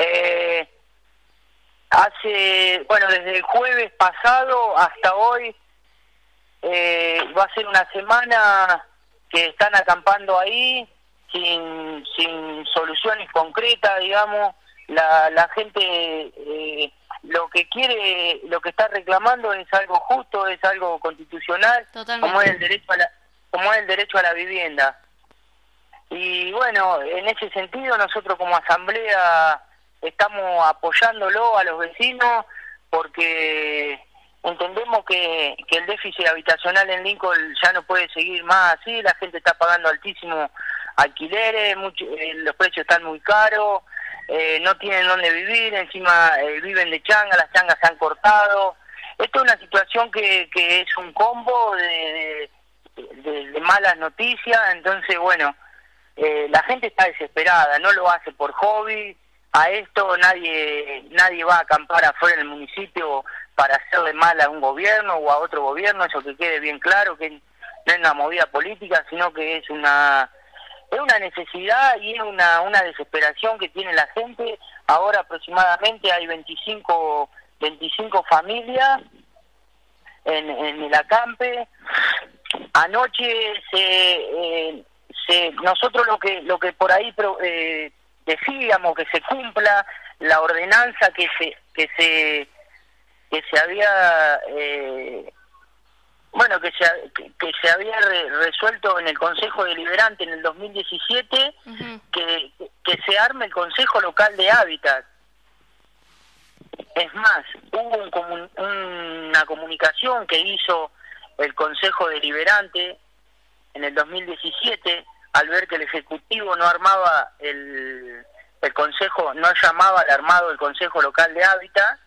desde el jueves pasado hasta hoy, va a ser una semana que están acampando ahí sin soluciones concretas, digamos. La gente lo que quiere, lo que está reclamando es algo justo, es algo constitucional, Totalmente. como es el derecho a la vivienda. Y bueno, en ese sentido nosotros como asamblea estamos apoyándolo a los vecinos porque entendemos que el déficit habitacional en Lincoln ya no puede seguir más así. La gente está pagando altísimos alquileres, los precios están muy caros, no tienen dónde vivir, encima viven de changa, las changas se han cortado. Esto es una situación que es un combo de malas noticias. Entonces bueno, la gente está desesperada, no lo hace por hobby. A esto nadie va a acampar afuera del municipio para hacerle mal a un gobierno o a otro gobierno, eso que quede bien claro, que no es una movida política, sino que es una necesidad y es una desesperación que tiene la gente. Ahora aproximadamente hay 25 familias en el acampe. Anoche nosotros lo que por ahí decíamos, que se cumpla la ordenanza que se había que se había resuelto en el Consejo Deliberante en el 2017, que se arme el Consejo Local de Hábitat. Es más, hubo una comunicación que hizo el Consejo Deliberante en el 2017 al ver que el Ejecutivo no armaba el Consejo, no llamaba al armado del Consejo Local de Hábitat.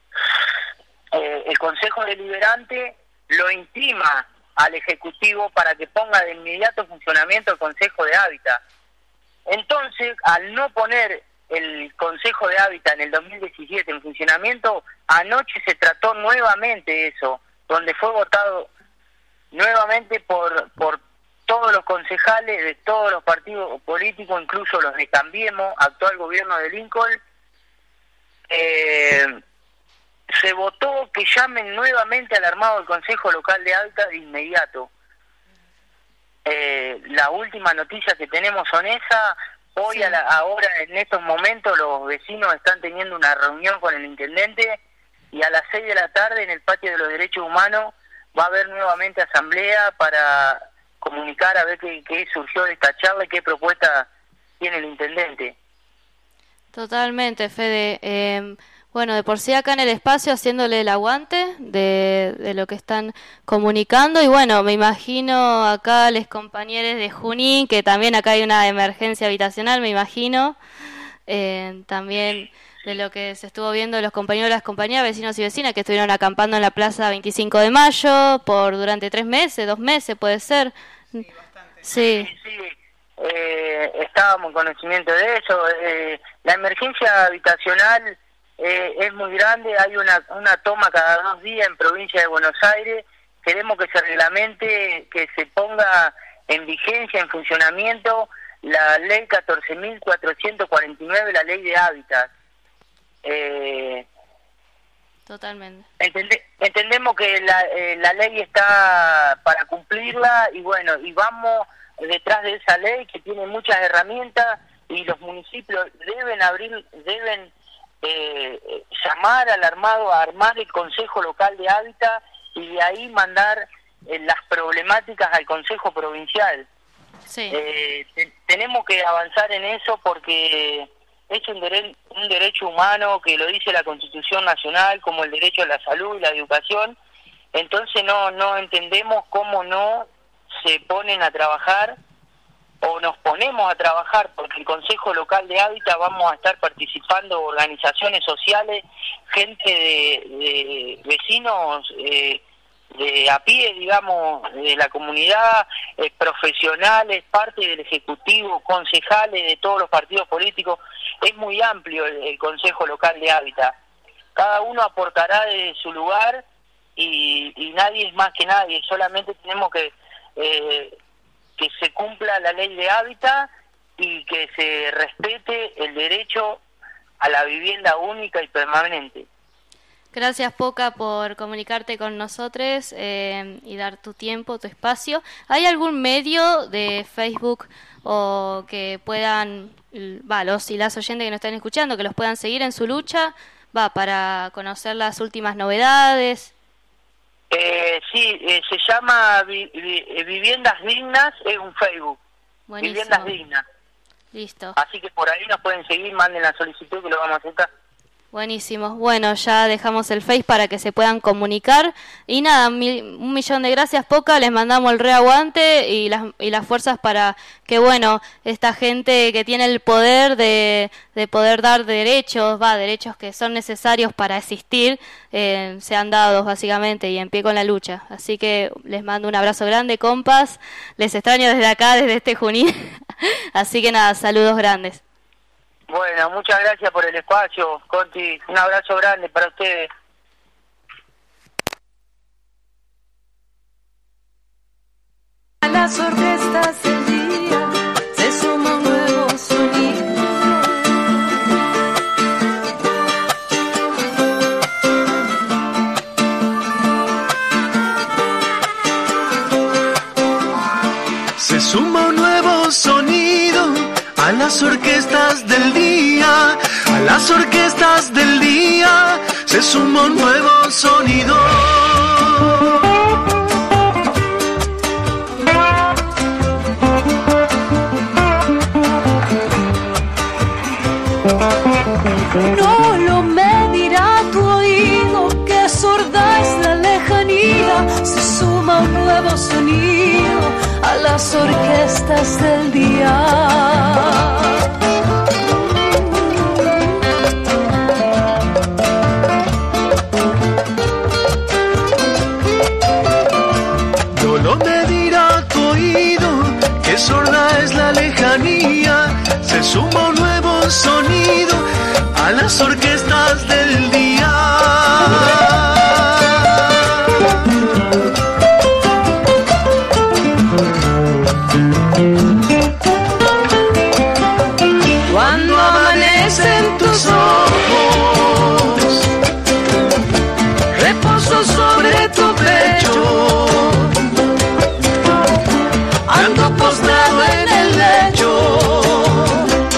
El Consejo Deliberante lo intima al Ejecutivo para que ponga de inmediato en funcionamiento el Consejo de Hábitat. Entonces, al no poner el Consejo de Hábitat en el 2017 en funcionamiento, anoche se trató nuevamente eso, donde fue votado nuevamente por todos los concejales de todos los partidos políticos, incluso los de Cambiemos, actual gobierno de Lincoln. Se votó que llamen nuevamente al armado del Consejo Local de Hábitat de inmediato. La última noticia que tenemos son esa, Hoy, ahora, en estos momentos, los vecinos están teniendo una reunión con el intendente y a las 6 de la tarde en el patio de los derechos humanos va a haber nuevamente asamblea para comunicar a ver qué surgió de esta charla y qué propuesta tiene el intendente. Totalmente, Fede. Bueno, de por sí acá en el espacio haciéndole el aguante de lo que están comunicando, y bueno, me imagino acá los compañeros de Junín, que también acá hay una emergencia habitacional, me imagino, también de lo que se estuvo viendo los compañeros y las compañeras, vecinos y vecinas que estuvieron acampando en la plaza 25 de mayo durante 3 meses, 2 meses puede ser. Sí, bastante. Sí. Estábamos en conocimiento de eso. La emergencia habitacional es muy grande, hay una toma cada 2 días en provincia de Buenos Aires. Queremos que se reglamente, que se ponga en vigencia, en funcionamiento, la ley 14.449, la ley de hábitat. Totalmente. Entendemos que la ley está para cumplirla y bueno, y vamos detrás de esa ley que tiene muchas herramientas y los municipios deben llamar al armado a armar el Consejo Local de Hábitat y de ahí mandar las problemáticas al Consejo Provincial. Sí. Tenemos que avanzar en eso porque es un derecho humano que lo dice la Constitución Nacional, como el derecho a la salud y la educación. Entonces no entendemos cómo no se ponen a trabajar o nos ponemos a trabajar, porque el Consejo Local de Hábitat vamos a estar participando organizaciones sociales, gente de vecinos de a pie, digamos, de la comunidad, profesionales, parte del Ejecutivo, concejales de todos los partidos políticos. Es muy amplio el Consejo Local de Hábitat. Cada uno aportará de su lugar y nadie es más que nadie. Solamente tenemos que se cumpla la ley de hábitat y que se respete el derecho a la vivienda única y permanente. Gracias, Poca, por comunicarte con nosotros y dar tu tiempo, tu espacio. ¿Hay algún medio de Facebook o que puedan, los y las oyentes que nos están escuchando, que los puedan seguir en su lucha, para conocer las últimas novedades? Sí, se llama Viviendas Dignas, es un Facebook. Buenísimo. Viviendas Dignas. Listo. Así que por ahí nos pueden seguir, manden la solicitud que lo vamos a aceptar. Buenísimo. Bueno, ya dejamos el Face para que se puedan comunicar. Y nada, 1.000.000 de gracias, Poca. Les mandamos el reaguante y las fuerzas para que, bueno, esta gente que tiene el poder de poder dar derechos que son necesarios para existir, sean dados básicamente y en pie con la lucha. Así que les mando un abrazo grande, compas. Les extraño desde acá, desde este Junín. Así que nada, saludos grandes. Bueno, muchas gracias por el espacio, Conti. Un abrazo grande para ustedes. A las orquestas del día se suma un nuevo sonido. Se suma un nuevo sonido a las orquestas del día, a las orquestas del día, se suma un nuevo sonido. No lo medirá tu oído, que sorda es la lejanía, se suma un nuevo sonido a las orquestas del día. No lo medirá tu oído, que sorda es la lejanía, se suma un nuevo sonido a las orquestas del día. Cuando amanecen tus ojos, reposo sobre tu pecho, ando postrado en el lecho,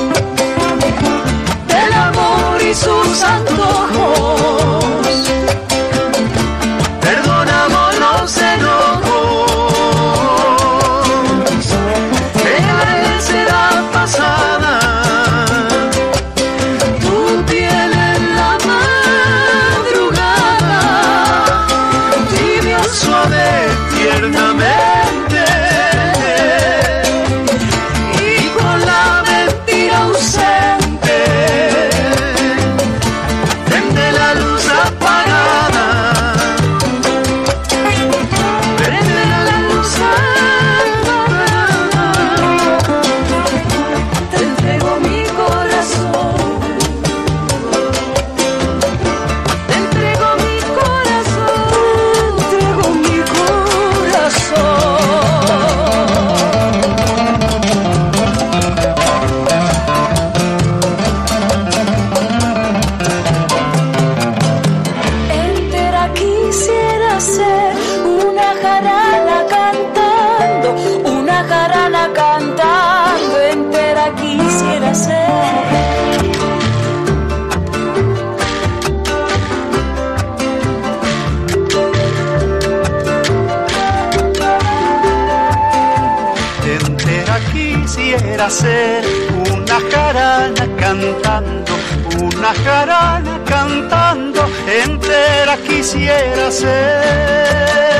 entera quisiera ser una jarana cantando, una jarana cantando, entera quisiera ser.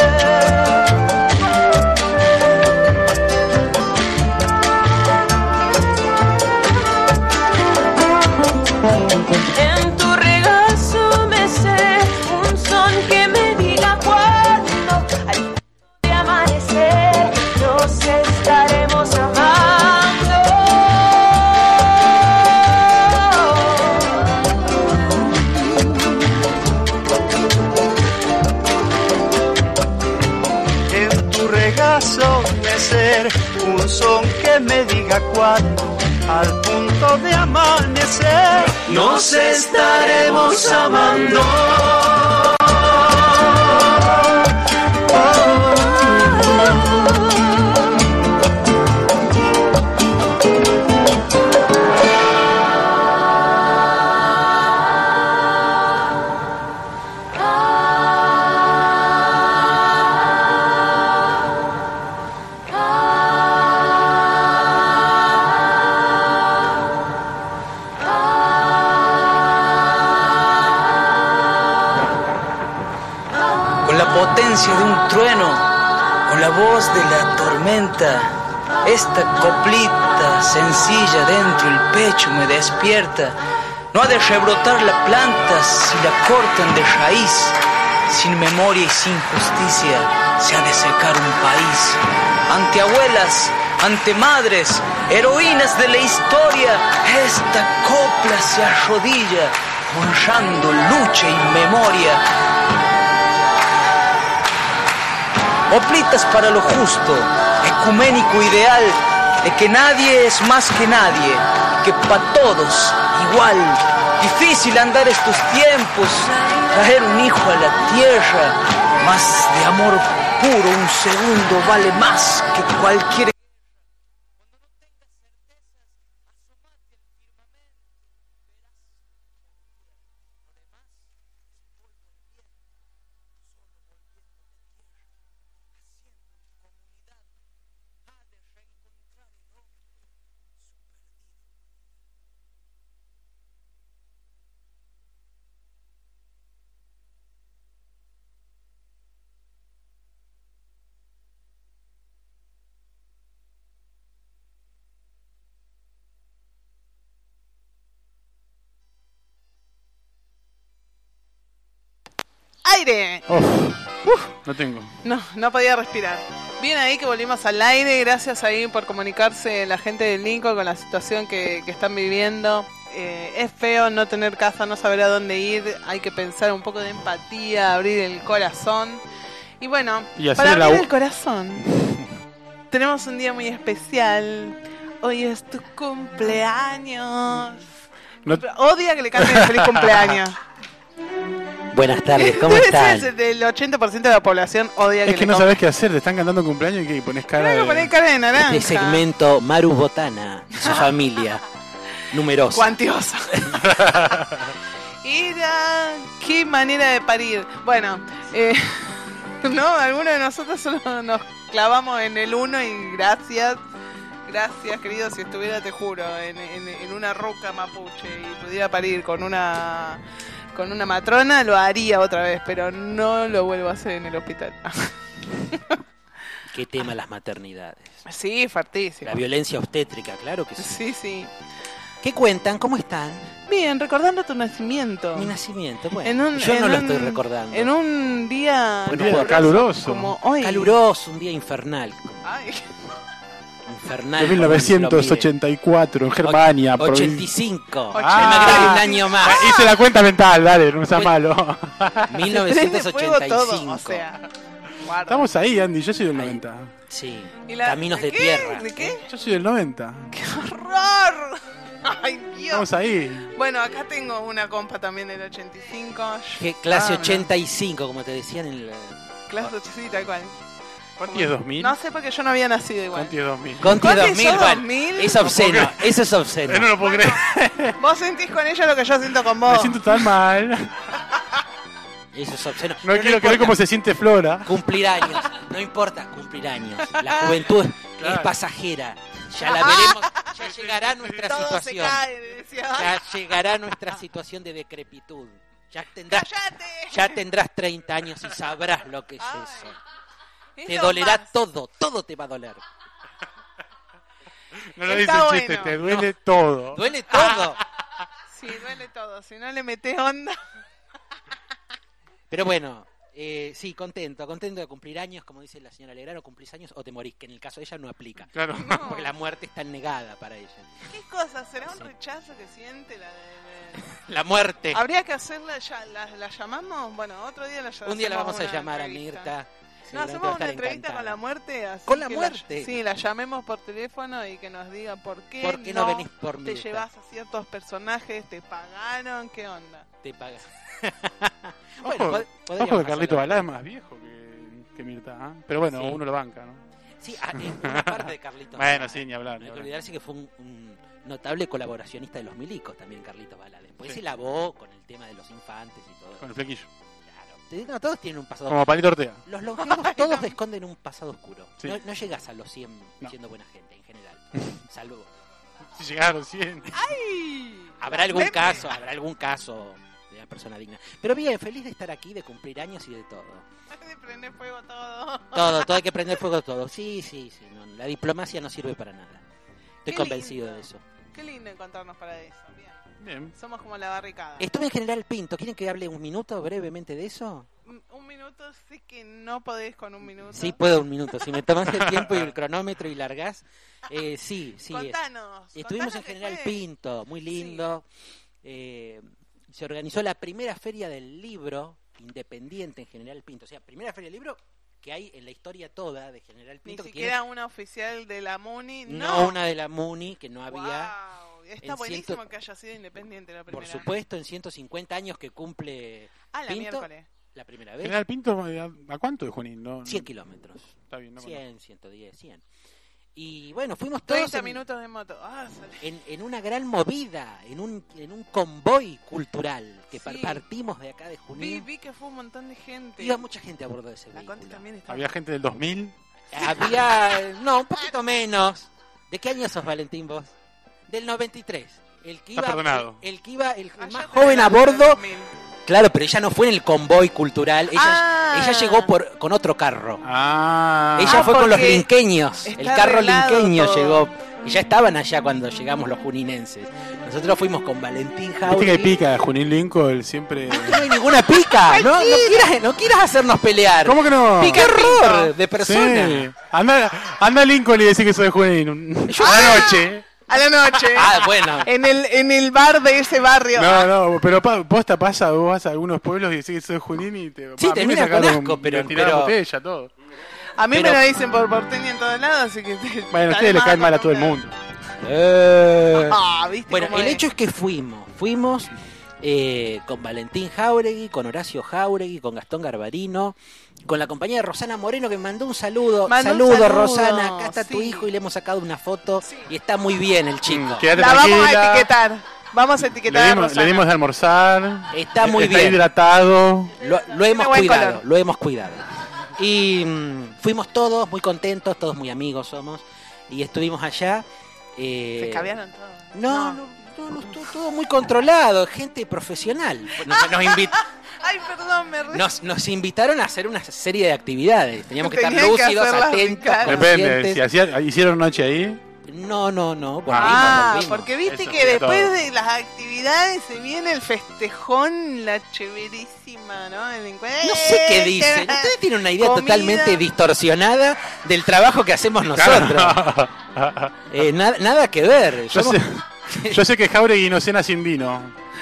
En tu regazo me sé un son que me diga cuándo al punto de amanecer nos estaremos amando. En tu regazo me sé un son que me diga cuándo al punto de amanecer nos estaremos amando. De un trueno, con la voz de la tormenta, esta coplita sencilla dentro del pecho me despierta. No ha de rebrotar la planta si la cortan de raíz, sin memoria y sin justicia se ha de secar un país. Ante abuelas, ante madres, heroínas de la historia, esta copla se arrodilla, honrando lucha y memoria. Oplitas para lo justo, ecuménico ideal, de que nadie es más que nadie, que pa' todos igual. Difícil andar estos tiempos, traer un hijo a la tierra, más de amor puro un segundo vale más que cualquier... Aire. No tengo. No podía respirar. Bien ahí que volvimos al aire. Gracias ahí por comunicarse la gente del Lincoln con la situación que están viviendo. Es feo no tener casa, no saber a dónde ir. Hay que pensar un poco de empatía, abrir el corazón. Y bueno, para abrir el corazón tenemos un día muy especial. Hoy es tu cumpleaños. Odia que le canten feliz cumpleaños. Buenas tardes, ¿cómo están? El 80% de la población odia Es que no sabes qué hacer, te están cantando cumpleaños y que pones cara de... poner cara de naranja. Este segmento Maru Botana y su familia, numerosa. Cuantiosa. Mira, qué manera de parir. Bueno, no, algunos de nosotros solo nos clavamos en el 1 y gracias. Gracias, querido, si estuviera, te juro, en una roca mapuche y pudiera parir con una matrona, lo haría otra vez, pero no lo vuelvo a hacer en el hospital. Qué tema las maternidades. Sí, fartísimo. La violencia obstétrica, claro que sí. Sí, sí. ¿Qué cuentan? ¿Cómo están? Bien, recordando tu nacimiento. Mi nacimiento, bueno. Yo no lo estoy recordando. En un día... caluroso. Como hoy. Caluroso, un día infernal. Ay. Infernal. De 1984, en Germania. 85. Un año más. Hice la cuenta mental, dale, no seas malo. 1985. O sea, estamos ahí, Andy, yo soy del 90. Sí, Caminos de Tierra. ¿De qué? Yo soy del 90. ¡Qué horror! ¡Ay, Dios! Estamos ahí. Bueno, acá tengo una compa también del 85. ¿Qué clase 85, como te decían en el... Clase 85, tal cual. ¿Conti es 2000? No sé porque yo no había nacido igual. Conti es 2000. Conti es 2000, bueno, es obsceno, eso es obsceno. No lo puedo creer. Vos sentís con ella lo que yo siento con vos. Me siento tan mal. Eso es obsceno. No quiero creer cómo se siente Flora. Cumplir años, no importa, cumplir años. La juventud es pasajera. Ya la veremos, ya llegará nuestra Todo se situación. cae, decía. Ya llegará nuestra situación de decrepitud. Ya tendrás 30 años y sabrás lo que es eso. Te dolerá todo te va a doler. No lo dices chiste, te duele todo. Duele todo. Sí, duele todo. Si no le metes onda. Pero bueno, sí, contento de cumplir años, como dice la señora Legrano, cumplís años o te morís, que en el caso de ella no aplica. Claro. No. Porque la muerte está negada para ella. ¿Qué cosa? ¿Será un rechazo que siente La muerte. Habría que hacerla ya. ¿La llamamos? Bueno, otro día la llamamos. Un día la vamos a llamar a Mirta. No, hacemos una entrevista con la muerte. Así ¿Con la que muerte? Sí, la llamemos por teléfono y que nos diga por qué no venís por te Mirta? llevas a ciertos personajes, te pagaron, ¿qué onda? Te pagas. Ojo, ojo que Carlito Balá es más viejo que Mirta, ¿eh? Pero bueno, Sí. uno lo banca, ¿no? Sí, una parte de Carlitos Bueno, Balá. sí, ni hablar. No hay que olvidarse que fue un notable colaboracionista de los Milicos también, Carlitos Balá. Después Sí. se lavó con el tema de los infantes y todo. Con el flequillo. No, todos tienen un pasado. Como Palito Ortega. Los longevos todos esconden un pasado oscuro. Sí. No llegas a los 100 siendo buena gente en general. Salvo. Si llegaron 100. ¡Ay! Habrá algún caso de una persona digna. Pero bien, feliz de estar aquí, de cumplir años y de todo. De prender fuego todo. Todo hay que prender fuego todo. Sí. No, la diplomacia no sirve para nada. Estoy Qué convencido lindo. de eso. Qué lindo encontrarnos para eso. Bien. Somos como la barricada. Estuve en General Pinto. ¿Quieren que hable un minuto brevemente de eso? Un minuto, sé que no podés con un minuto. Sí, puedo un minuto. Si me tomas el tiempo y el cronómetro y largás. Sí. Contanos. Estuvimos en General Pinto, muy lindo. Se organizó la primera feria del libro independiente en General Pinto. O sea, primera feria del libro que hay en la historia toda de General Ni Pinto. siquiera una oficial de la MUNI. No, una de la MUNI, que no había. Wow, está buenísimo que haya sido independiente la primera. Por supuesto, en 150 años que cumple la Pinto, miércoles. la primera vez. General Pinto, ¿a cuánto de Junín? No, 100 kilómetros. Está bien, no 100, 110, 100. Y bueno, fuimos todos 30 minutos de moto. en una gran movida, en un convoy cultural que Sí. partimos de acá de Junín. Vi que fue un montón de gente. Iba mucha gente a bordo de ese La vehículo. Conti también estaba. Había gente del 2000. Había, no, un poquito menos. ¿De qué año sos, Valentín, vos? Del 93. El que Está perdonado. el más joven a bordo. Claro, pero ella no fue en el convoy cultural. Ella llegó con otro carro. Ella fue con los linqueños. El carro linqueño todo. llegó. Y ya estaban allá cuando llegamos los juninenses. Nosotros fuimos con Valentín Viste que Jauregui. pica Junín Lincoln siempre. No hay ninguna pica. No quieras hacernos pelear. ¿Cómo que no? ¡Qué horror de persona! Sí. Anda Lincoln y decís que soy de Junín. A la noche. A la noche. Bueno. En el bar de ese barrio. No, pero posta pasa, vos vas a algunos pueblos y decís que soy de Junín y te. Sí, a mí te me miran con sacaron- asco, pero- me tiraron pero- botella, todo. A mí Pero- me lo dicen por porteño en todos lados, así que... Bueno, a ustedes le caen mal a todo el mundo. ¿viste Bueno, cómo el es? hecho es que fuimos con Valentín Jauregui, con Horacio Jauregui, con Gastón Garbarino, con la compañía de Rosana Moreno que me mandó un saludo. Mandó un Saludo, saludo, Rosana, acá está tu sí. hijo y le hemos sacado una foto y está muy bien el chico. Quédate La vamos a tranquila. etiquetar. Vamos a etiquetar a Rosana. Le dimos de almorzar. Está muy está bien. hidratado. Lo hemos buen cuidado, color. lo hemos cuidado. Y fuimos todos muy contentos, todos muy amigos somos, y estuvimos allá. Se escabearon todos. No, estuvo todo muy controlado, gente profesional. Ay, perdón, me re... Nos invitaron a hacer una serie de actividades. Teníamos que estar Tenían que lúcidos, hacerlas atentos, claro. Depende, conscientes. si hicieron noche ahí. No. volvimos. Porque viste Eso que fue después todo. de las actividades se viene el festejón, la chéverísima, ¿no? El encuentro. No sé qué dicen. Ustedes tienen una idea Comida. totalmente distorsionada del trabajo que hacemos nosotros. Nada que ver. Yo sé que Jauregui no cena sin vino.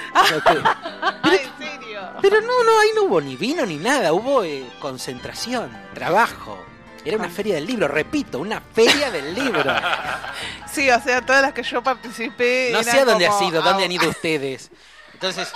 Ay, en serio. Pero no, ahí no hubo ni vino ni nada. Hubo concentración, trabajo. Era una feria del libro, repito, una feria del libro. Sí, o sea, todas las que yo participé. No eran sé a dónde como- ha sido, dónde han ido ustedes. Entonces,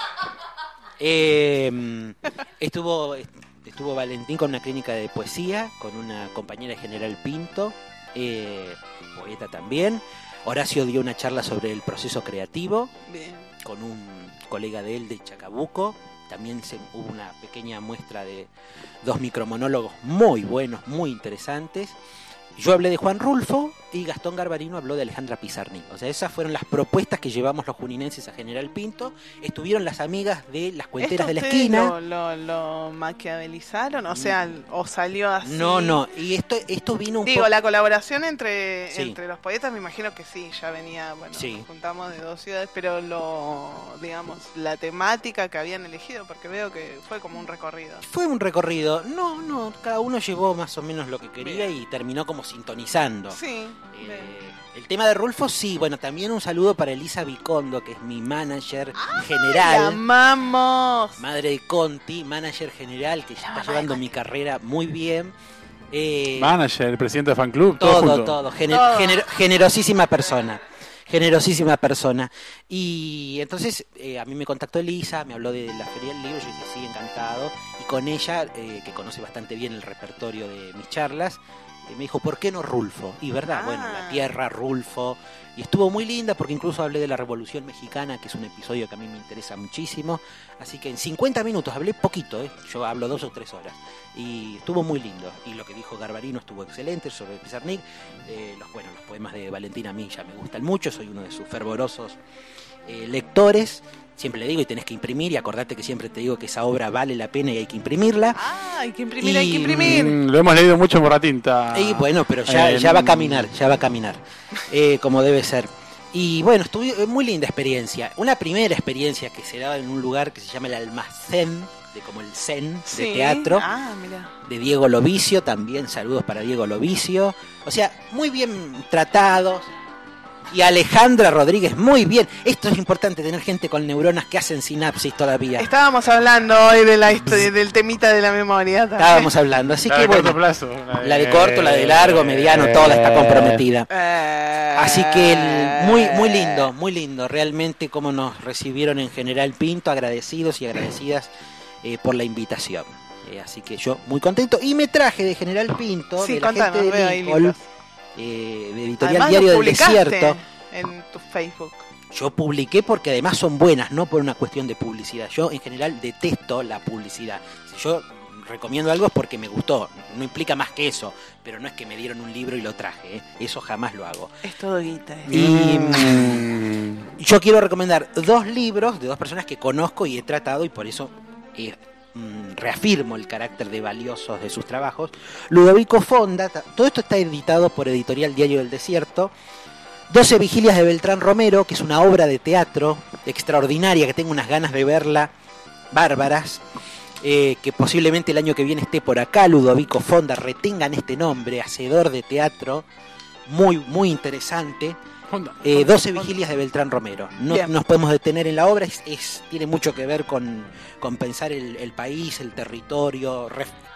estuvo Valentín con una clínica de poesía, con una compañera de General Pinto, poeta también. Horacio dio una charla sobre el proceso creativo Bien. con un colega de él de Chacabuco. También hubo una pequeña muestra de 2 micromonólogos muy buenos, muy interesantes. Yo hablé de Juan Rulfo y Gastón Garbarino habló de Alejandra Pizarnik. O sea, esas fueron las propuestas que llevamos los juninenses a General Pinto. Estuvieron las amigas de las cuenteras de la esquina. ¿Lo maquiavelizaron? O sea, ¿o salió así? No. Y esto vino un poco... la colaboración entre los poetas, me imagino que sí, ya venía, nos juntamos de dos ciudades, pero digamos, la temática que habían elegido, porque veo que fue como un recorrido. Fue un recorrido. No, cada uno llevó más o menos lo que quería y terminó como sintonizando. Sí. El tema de Rulfo, sí. Bueno, también un saludo para Elisa Vicondo, que es mi manager general. ¡La amamos! Madre de Conti, manager general, que ya está llevando mi carrera muy bien. Manager, presidente de fan club, todo. Generosísima persona. Generosísima persona. Y entonces a mí me contactó Elisa, me habló de la Feria del Libro, yo dije sí, encantado. Y con ella, que conoce bastante bien el repertorio de mis charlas, me dijo, ¿por qué no Rulfo? Y verdad, bueno, La Tierra, Rulfo. Y estuvo muy linda porque incluso hablé de la Revolución Mexicana, que es un episodio que a mí me interesa muchísimo. Así que en 50 minutos, hablé poquito, yo hablo 2 o 3 horas. Y estuvo muy lindo. Y lo que dijo Garbarino estuvo excelente sobre Pizarnik. Los poemas de Valentina a mí ya me gustan mucho, soy uno de sus fervorosos lectores. Siempre le digo, y tenés que imprimir, y acordate que siempre te digo que esa obra vale la pena y hay que imprimirla. Hay que imprimir. Lo hemos leído mucho en Borratinta. Y bueno, pero ya va a caminar, como debe ser. Y bueno, estuvo muy linda experiencia. Una primera experiencia que se daba en un lugar que se llama el Almacén, como el Zen de teatro, de Diego Lovicio, también saludos para Diego Lovicio. O sea, muy bien tratados. Y Alejandra Rodríguez, muy bien. Esto es importante, tener gente con neuronas que hacen sinapsis todavía. Estábamos hablando hoy de la del temita de la memoria. Estábamos hablando, así que bueno. Plazo, la de corto, la de largo, mediano, toda está comprometida. Así que muy lindo. Realmente como nos recibieron en General Pinto, agradecidos y agradecidas por la invitación. Así que yo muy contento. Y me traje de General Pinto, de la gente de Lincoln, de Editorial además Diario del Desierto. En tu Facebook. Yo publiqué porque además son buenas, no por una cuestión de publicidad. Yo en general detesto la publicidad. Si yo recomiendo algo es porque me gustó, no implica más que eso, pero no es que me dieron un libro y lo traje, eso jamás lo hago. Es todo guita. Y yo quiero recomendar 2 libros de 2 personas que conozco y he tratado, y por eso reafirmo el carácter de valiosos de sus trabajos. Ludovico Fonda, todo esto está editado por Editorial Diario del Desierto. 12 Vigilias de Beltrán Romero, que es una obra de teatro extraordinaria, que tengo unas ganas de verla bárbaras, que posiblemente el año que viene esté por acá. Ludovico Fonda, retengan este nombre, hacedor de teatro, muy, muy interesante. 12 Vigilias de Beltrán Romero. No nos podemos detener en la obra, tiene mucho que ver con pensar el país, el territorio,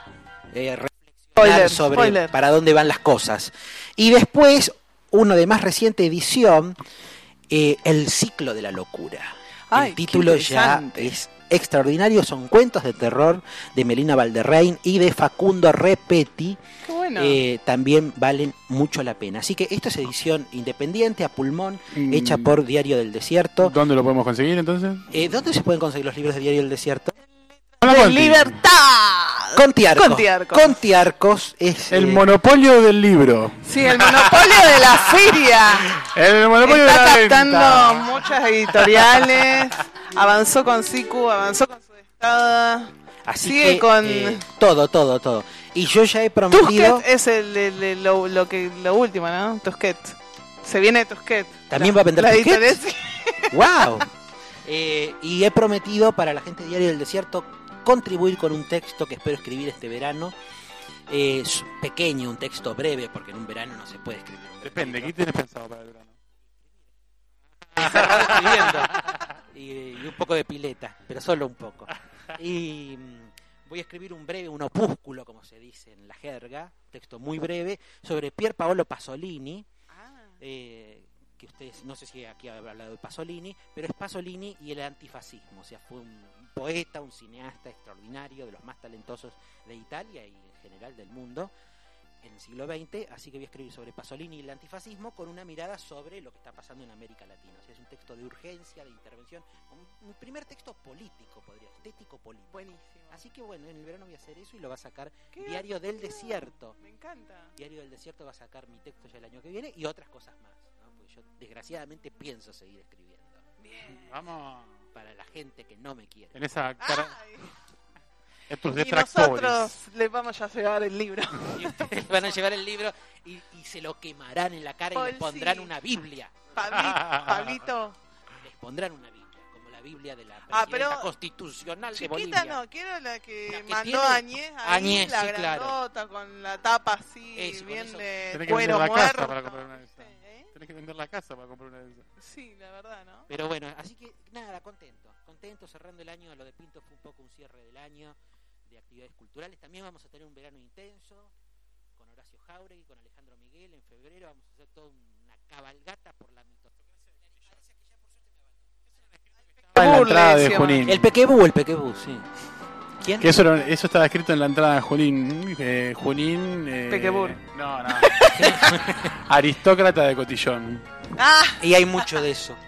reflexionar sobre para dónde van las cosas. Y después, uno de más reciente edición, El ciclo de la locura. El título ya es extraordinario, son cuentos de terror de Melina Valderrein y de Facundo Repetti. Qué bueno. También valen mucho la pena. Así que esto es edición independiente, a pulmón, hecha por Diario del Desierto. ¿Dónde lo podemos conseguir entonces? ¿Dónde se pueden conseguir los libros de Diario del Desierto? ¡De libertad! Contiarcos es el monopolio del libro. Sí, el monopolio de la feria. El monopolio está de la captando muchas editoriales. Avanzó con Sicu, avanzó con su estado. Así sigue que, con todo. Y yo ya he prometido. Tusquet es lo último, ¿no? Tusquet. Se viene Tusquet. También va a vender Tusquet. ¡Wow! Y he prometido para la gente de Diario del Desierto contribuir con un texto que espero escribir este verano. Es pequeño, un texto breve, porque en un verano no se puede escribir. Depende, ¿qué tienes pensado para el verano? Escribiendo. Y un poco de pileta, pero solo un poco. Y voy a escribir un opúsculo, como se dice en la jerga, texto muy breve, sobre Pier Paolo Pasolini. Que ustedes, no sé si aquí habrá hablado de Pasolini, pero es Pasolini y el antifascismo. O sea, fue un poeta, un cineasta extraordinario, de los más talentosos de Italia y en general del mundo. en el siglo XX, así que voy a escribir sobre Pasolini y el antifascismo con una mirada sobre lo que está pasando en América Latina. O sea, es un texto de urgencia, de intervención, mi primer texto político, estético político. Buenísimo. Así que bueno, en el verano voy a hacer eso y lo va a sacar ¡Qué Diario del divertido! Desierto. Me encanta. Diario del Desierto va a sacar mi texto ya el año que viene y otras cosas más, ¿no? Porque yo desgraciadamente pienso seguir escribiendo. Bien. Vamos. Para la gente que no me quiere. En esa cara. Ay. Estos Y detractores. nosotros les vamos a llevar el libro. Y ustedes van a llevar el libro y se lo quemarán en la cara y Paul, le pondrán sí. una Biblia. Pablito. Les pondrán una Biblia, como la Biblia de la Ah, presidenta pero constitucional de chiquita Bolivia. no, quiero la que, La que mandó tiene- Añez, ahí, Añez, la sí, claro. grandota, con la tapa así, Eso, con bien eso. de Tenés que cuero vender la muerto. casa para comprar una de esas. Tenés que vender la casa para comprar una de esas. Sí, la verdad, ¿no? Pero bueno, así que nada, contento cerrando el año. Lo de Pinto fue un poco un cierre del año de actividades culturales. También vamos a tener un verano intenso con Horacio Jáuregui, con Alejandro Miguel. En febrero vamos a hacer toda una cabalgata por la mitocracia del año. En la entrada de Burles, Junín. El Pequebú, sí. ¿Quién? Que eso estaba escrito en la entrada de Junín. Junín. Pequebur. No. Aristócrata de Cotillón. ¡Ah! Y hay mucho de eso,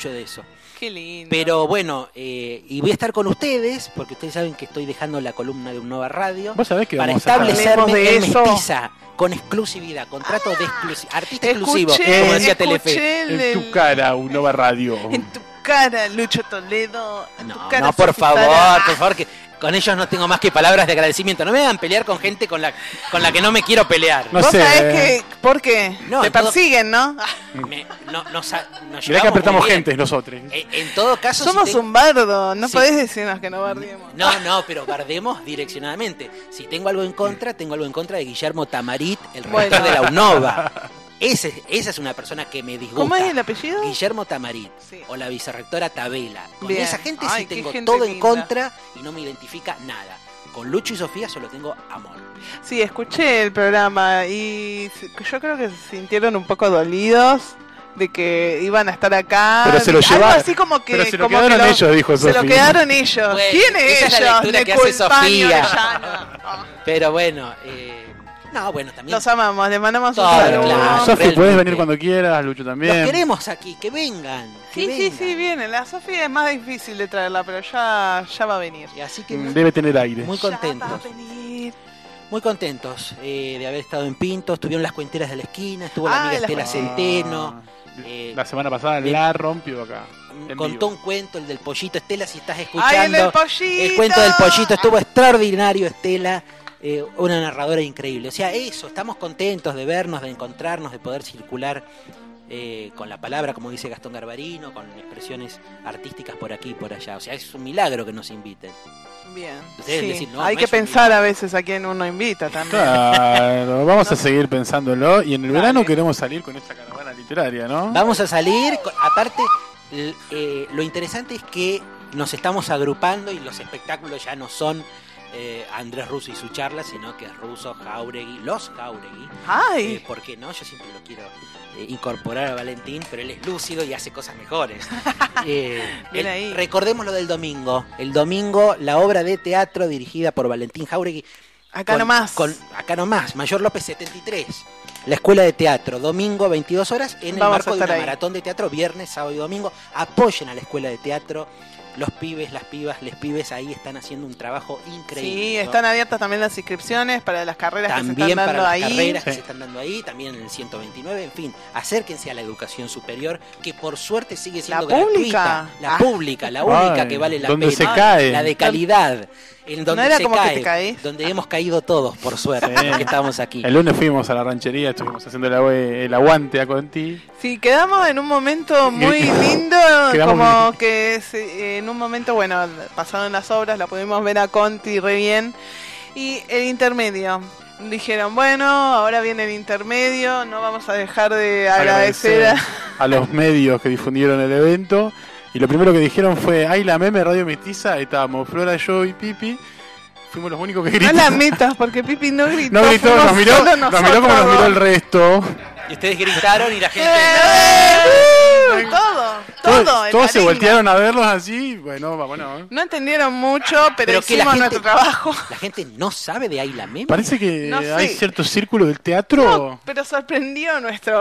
¡Qué lindo! Pero bueno, y voy a estar con ustedes, porque ustedes saben que estoy dejando la columna de Unnova Radio. Vos sabés que para vamos a estar- establecerme Hablemos de en eso. Mestiza, con exclusividad, contrato de artista exclusivo, como decía escuché Telefe. En tu cara, Unnova Radio. En tu cara, Lucho Toledo. En tu No, cara, no, por Sofi Sara. favor, que con ellos no tengo más que palabras de agradecimiento. No me hagan pelear con gente con la que no me quiero pelear. No Vos sé. sabés que, ¿por qué? No, Te en todo- persiguen, ¿no? Nos Mirá que llevamos apretamos muy bien. gente nosotros. En todo caso, Somos si te- un bardo, no Sí. podés decirnos que no bardiemos. No, pero bardemos direccionadamente. Si tengo algo en contra, de Guillermo Tamarit, el rector Bueno. de la UNOVA. Esa es una persona que me disgusta. ¿Cómo es el apellido? Guillermo Tamarit. Sí. O la vicerrectora Tabela. Con Bien. esa gente Ay, sí qué tengo gente todo en linda. contra y no me identifica nada. Con Lucho y Sofía solo tengo amor. Sí, escuché el programa y yo creo que se sintieron un poco dolidos de que iban a estar acá. Pero se lo Algo llevaron. así como que, Pero se lo como quedaron que ellos, dijo Se lo Sofía. quedaron ellos. Bueno, ¿Quién es esa es la ellos? lectura que hace Neculpani, Sofía. Orellana. Pero bueno, también. Los amamos, les mandamos un Todo, saludo. claro. Sofi, realmente. puedes venir cuando quieras, Lucho Los también. queremos aquí, que vengan. que Sí, vengan. sí, vienen. La Sofía es más difícil de traerla, pero ya va a venir. Y así que Debe tener aire. muy Ya va a contentos. venir. Muy contentos de haber estado en Pinto. Estuvieron las cuenteras de la esquina, estuvo la Ah, amiga las Estela cuenteras. Centeno. La semana pasada de- la rompió acá. en Contó vivo. un cuento, el del pollito. Estela, si estás ¡Ay, escuchando, el del pollito! el cuento del pollito estuvo extraordinario, Estela. Una narradora increíble. O sea, eso, estamos contentos de vernos, de encontrarnos, de poder circular con la palabra, como dice Gastón Garbarino, con expresiones artísticas por aquí y por allá. O sea, es un milagro que nos inviten. Bien. Ustedes Sí. decís, no, Hay no que es un pensar a veces a quién uno invita también. Claro, vamos a seguir pensándolo. Y en el verano queremos salir con esta caravana literaria, ¿no? Vamos a salir, aparte, lo interesante es que nos estamos agrupando y los espectáculos ya no son Andrés Russo y su charla, sino que es Russo, Jáuregui, los Jáuregui. ¡Ay! ¿Por qué no? Yo siempre lo quiero incorporar a Valentín, pero él es lúcido y hace cosas mejores. Bien ahí. Recordemos lo del domingo. El domingo, la obra de teatro dirigida por Valentín Jáuregui. Acá nomás. Acá nomás, Mayor López 73. La Escuela de Teatro, domingo 22 horas, en el Vamos a marco de estar una ahí. maratón de teatro, viernes, sábado y domingo. Apoyen a la Escuela de Teatro. Los pibes, las pibas, les pibes ahí están haciendo un trabajo increíble. Sí, ¿no? están abiertas también las inscripciones para las carreras que se También están para dando las ahí. carreras que Sí. se están dando ahí, también en el 129, en fin, acérquense a la educación superior, que por suerte sigue siendo La pública. gratuita. La Ah. pública, la única Ay, que vale la donde pena. se cae. La de calidad. En donde No era se como que cae, te caes. donde hemos caído todos, por suerte, Sí. los que estamos aquí. El lunes fuimos a la ranchería, estuvimos haciendo el aguante a Conti. Sí, quedamos en un momento muy lindo, Quedamos como que en un momento, bueno, pasaron las obras, la pudimos ver a Conti re bien. Y el intermedio, dijeron, bueno, ahora viene el intermedio, no vamos a dejar de agradecer a los medios que difundieron el evento. Y lo primero que dijeron fue, ¡ay, la meme Radio Mestiza! Ahí estábamos Flora, yo y Pipi. Fuimos los únicos que No gritamos. la metas, porque Pipi no gritó. No gritó, fuimos nos miró solo como nos nosotros miró el resto. Y ustedes gritaron y la gente... Todo, Todo de Todos la se arenga. voltearon a verlos así, bueno, vámonos. No entendieron mucho, pero que la hicimos gente- nuestro trabajo. La gente no sabe de Ayla Meme. Parece que No sé. hay cierto círculo del teatro. Pero sorprendió nuestro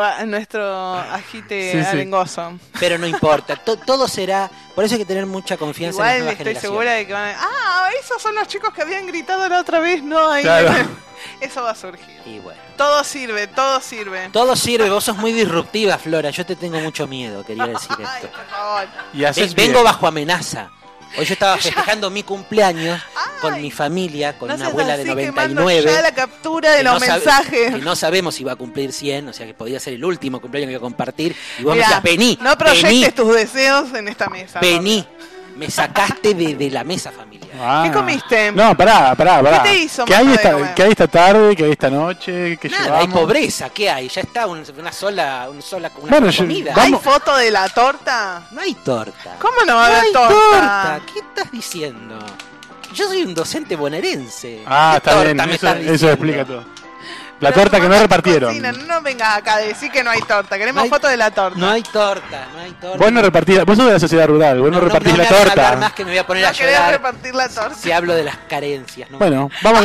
agite Sí, sí. arengoso. Pero no importa, todo será. Por eso hay que tener mucha confianza en las Igual nuevas estoy generaciones. segura de que van a... Ah, esos son los chicos que habían gritado la otra vez, no, ahí. Claro. Eso va a surgir. Y bueno. Todo sirve, todo sirve. Todo sirve, vos sos muy disruptiva, Flora. Yo te tengo mucho miedo, quería decir esto. Por favor. Y haces Vengo bien. bajo amenaza. Hoy yo estaba festejando mi cumpleaños con mi familia, con No una seas abuela de así, que mando 99. ya la captura de que los no sabe- mensajes. que no sabemos si va a cumplir 100, o sea que podía ser el último cumpleaños que iba a compartir. Y vos Mirá, me decías, vení, no proyectes vení, tus deseos en esta mesa. vení. Me sacaste de la mesa familiar. Ah. ¿Qué comiste? No, pará. ¿Qué te hizo ¿Qué hay, mamá de comer? ¿Qué hay esta tarde? ¿Qué hay esta noche? ¿Qué Nada, llevamos? hay pobreza, ¿qué hay? Ya está una sola Bueno, yo- comida. ¿Hay vamos- foto de la torta? No hay torta. ¿Cómo no va a No haber hay torta? ¿Qué estás diciendo? Yo soy un docente bonaerense. Ah, ¿Qué está torta bien. me Eso, estás eso diciendo? explica todo. La Pero torta que no mamá repartieron. cocina, no vengas acá a decir que no hay torta. Queremos No hay- foto de la torta. No hay torta, no hay torta. Vos no repartís, vos sos de la sociedad rural, vos no, repartís me la hagas torta. hablar más que me voy a poner No a querés llorar repartir la torta. si hablo de las carencias. ¿no? Bueno, vamos.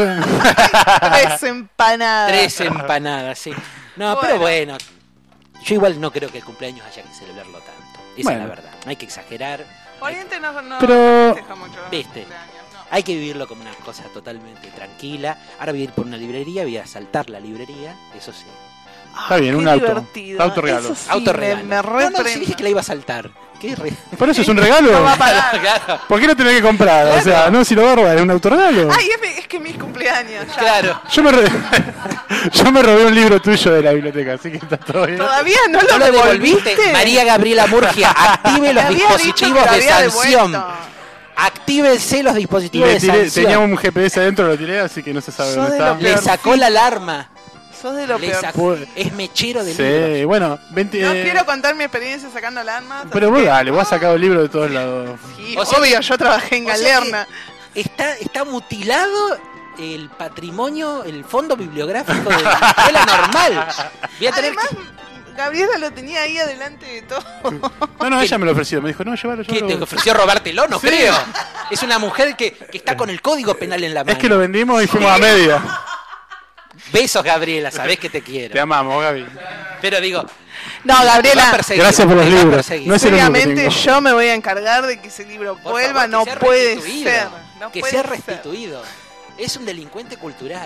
3 empanadas. 3 empanadas, sí. No, pero bueno. Yo igual no creo que el cumpleaños haya que celebrarlo tanto. Esa Bueno. es la verdad. No hay que exagerar. Oriente no Pero- festeja mucho los ¿Viste? cumpleaños, no. Hay que vivirlo como una cosa totalmente tranquila. Ahora voy a ir por una librería, voy a asaltar la librería, eso sí. Está bien, Qué un auto. divertido. Autorregalo. Eso sí, Autorregalo. me No, no, si reprendo. dije que la iba a saltar. ¿Qué ¿Por eso es un regalo? No va a parar. Claro. ¿Por qué no tenés que comprar? O sea, no, si lo va a robar, es un autorregalo. Ay, es que mis cumpleaños. Ya. Claro. Yo me, yo me robé un libro tuyo de la biblioteca, así que está todo bien. ¿Todavía no ¿No lo lo devolviste? devolviste? María Gabriela Murgia, active los Me había dicho que dispositivos lo de había sanción. devuelto. Actívense los dispositivos Le de tiré, sanción. tenía un GPS adentro, lo tiré, así que no se sabe Sos dónde de está. lo Le peor. sacó la alarma. Sos de lo Le peor. sacó- es mechero de Sí, libros. bueno, 20, No quiero contar mi experiencia sacando alarmas. pero así vos que- dale, vos has sacado libros de todos lados. Sí, O sea obvio, que- yo trabajé en o sea Galerna. Está mutilado el patrimonio, el fondo bibliográfico de la escuela normal. Voy a tener Además, Gabriela lo tenía ahí adelante de todo. No, no, ella me lo ofreció, me dijo, no, llévalo, ¿Qué, llévalo. te ofreció robártelo? No Sí. creo. Es una mujer que está con el código penal en la mano. Es que lo vendimos y fuimos a media. Besos, Gabriela, sabés que te quiero. Te amamos, Gaby. Pero digo, No, me va a Gabriela, perseguir, Gracias por los me va a libros. perseguir. No es el único que seriamente tengo. yo me voy a encargar de que ese libro Por vuelva. favor, No que sea puede restituido. ser. No que puede sea ser. restituido. Es un delincuente cultural.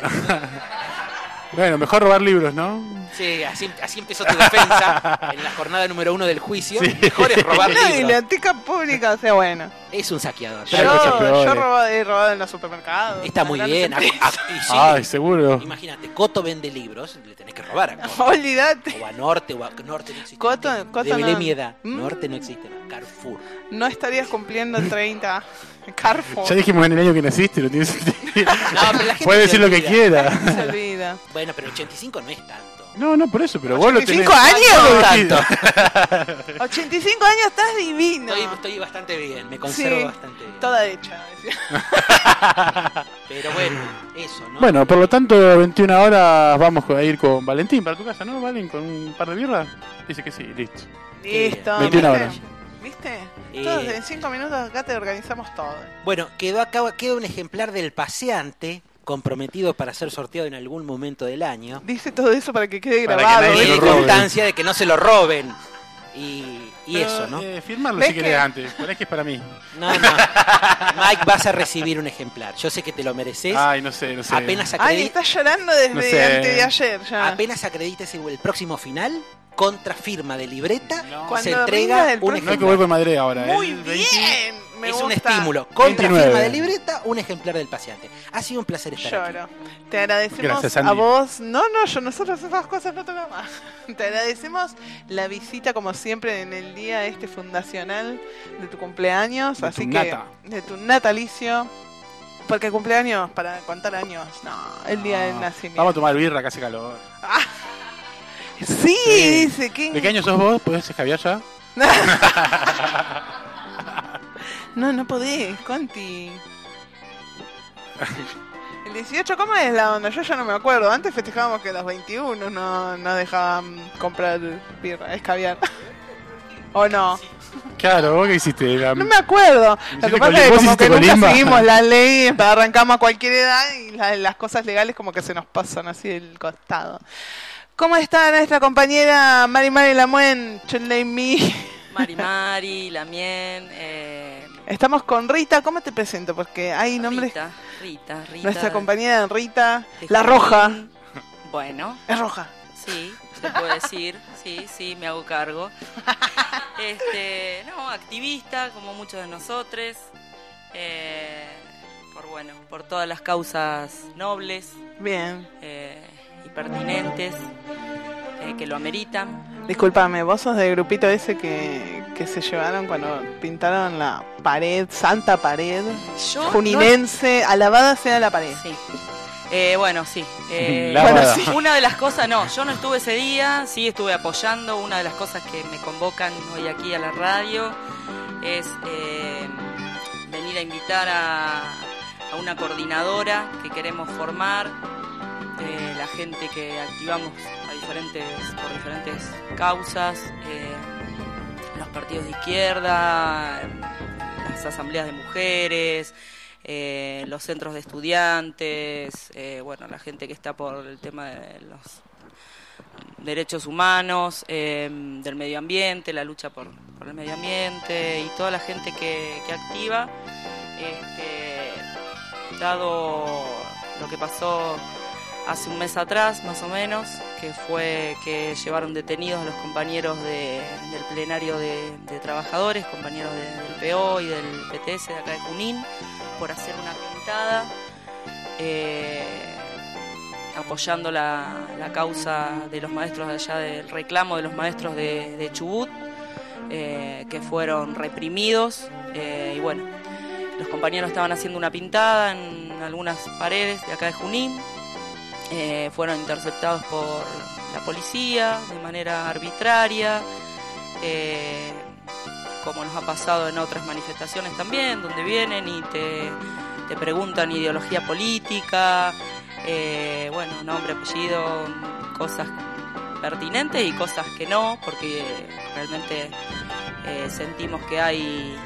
Bueno, mejor robar libros, ¿no? Sí, así empezó tu defensa en la jornada número 1 del juicio. Sí. Mejor es robar Una libros. biblioteca pública, o sea, bueno. Es un saqueador. Hay cosas peores. Yo he robado en los supermercados. Está muy bien. Y sí, Ay, seguro. imagínate, Coto vende libros, le tenés que robar a Coto. Olvídate. O a Norte, o a Norte no existe. Coto Develé no. mi edad. Mm. Norte no existe, no. Carrefour. No estarías cumpliendo 30. Carrefour. Ya dijimos en el año que naciste, no tiene sentido. No, pero la gente Puede se decir lo que olvida. quiera. Se olvida. Bueno, pero 85 no es tanto. No, no, por eso, pero vos lo tenés. 85 años. Vos lo Tanto. dijiste. 85 años, estás divino. Estoy bastante bien, me conservo Sí, bastante bien. toda hecha. Decía. Pero bueno, eso, ¿no? Bueno, por lo tanto, 21 horas vamos a ir con Valentín para tu casa, ¿no, Valen? ¿Con un par de birras? Dice que sí, listo. Listo. 21 ¿viste? horas. ¿Viste? Eh. Todos en 5 minutos acá te organizamos todo. Bueno, queda un ejemplar del paseante comprometido para ser sorteado en algún momento del año. Dice todo eso para que quede Para que grabado. nadie Y lo de roben. constancia de que no se lo roben. Y Pero, eso, ¿no? Firmarlo ¿Ves si querés que- antes, ponés que es para mí. No. Mike, vas a recibir un ejemplar. Yo sé que te lo mereces. Ay, no sé. Apenas Ay, acredites, estás llorando desde No sé. antes de ayer ya. apenas acredites el próximo final, contra firma de libreta, Cuando se entrega rindas el un próximo- No hay que ejemplar. vuelva a Madrid ahora. Muy el 20. bien. Me Es gusta. un estímulo. Contra 29. firma de libreta, un ejemplar del paseante. Ha sido un placer estar aquí. Lloro. Te agradecemos Gracias, a Andy. vos. No, nosotros esas cosas no tocamos más. Te agradecemos la visita, como siempre, en el día este fundacional de tu cumpleaños. De así tu que, nata. de tu natalicio. Porque cumpleaños, para contar años, no, el día del nacimiento. Vamos a tomar birra, que hace calor. Sí, Sí. dice que. ¿De qué año sos vos? ¿Podés escabiar ya? No podés, Conti. El 18, ¿cómo es la onda? Yo ya no me acuerdo. Antes festejábamos que los 21 no dejaban comprar birra, escabiar. ¿O no? ¿Qué Claro, ¿vos qué hiciste? No me acuerdo. Lo que pasa es que como que nunca seguimos la ley, arrancamos a cualquier edad y las cosas legales como que se nos pasan así del costado. ¿Cómo está nuestra compañera Mari Lamuen, Chunlei Mi? Mari, Lamien. Estamos con Rita. ¿Cómo te presento? Porque hay nombres. Rita. Nuestra compañera Rita, la roja. Bueno. Es roja. Sí, se puede decir. Sí, me hago cargo. Activista, como muchos de nosotros. Por todas las causas nobles. Bien. Y pertinentes que lo ameritan. Discúlpame, vos sos del grupito ese que se llevaron cuando pintaron la pared, santa pared juninense, alabada sea la pared. Sí. Sí. Sí. Una de las cosas, yo no estuve ese día, sí estuve apoyando. Una de las cosas que me convocan hoy aquí a la radio es venir a invitar a una coordinadora que queremos formar, la gente que activamos por diferentes causas, los partidos de izquierda, las asambleas de mujeres, los centros de estudiantes, la gente que está por el tema de los derechos humanos, del medio ambiente, la lucha por el medio ambiente y toda la gente que activa, dado lo que pasó hace un mes atrás, más o menos, que fue que llevaron detenidos a los compañeros del plenario de trabajadores, compañeros del PO y del PTS de acá de Junín, por hacer una pintada apoyando la causa de los maestros de allá, del reclamo de los maestros de Chubut, que fueron reprimidos. Los compañeros estaban haciendo una pintada en algunas paredes de acá de Junín. Fueron interceptados por la policía de manera arbitraria, como nos ha pasado en otras manifestaciones también, donde vienen y te preguntan ideología política, nombre, apellido, cosas pertinentes y cosas que no, porque realmente sentimos que hay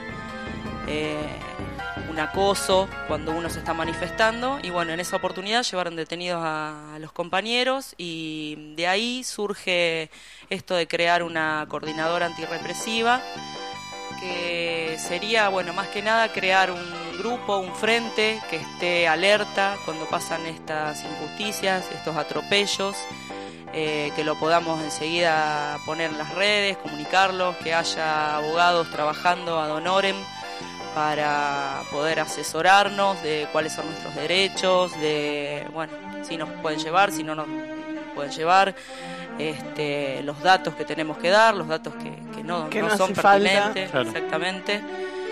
un acoso cuando uno se está manifestando. Y en esa oportunidad llevaron detenidos a los compañeros y de ahí surge esto de crear una coordinadora antirrepresiva, que sería, más que nada crear un grupo, un frente que esté alerta cuando pasan estas injusticias, estos atropellos, que lo podamos enseguida poner en las redes, comunicarlos, que haya abogados trabajando ad honorem para poder asesorarnos de cuáles son nuestros derechos, de si nos pueden llevar, si no nos pueden llevar, los datos que tenemos que dar, los datos que no son pertinentes, claro. Exactamente.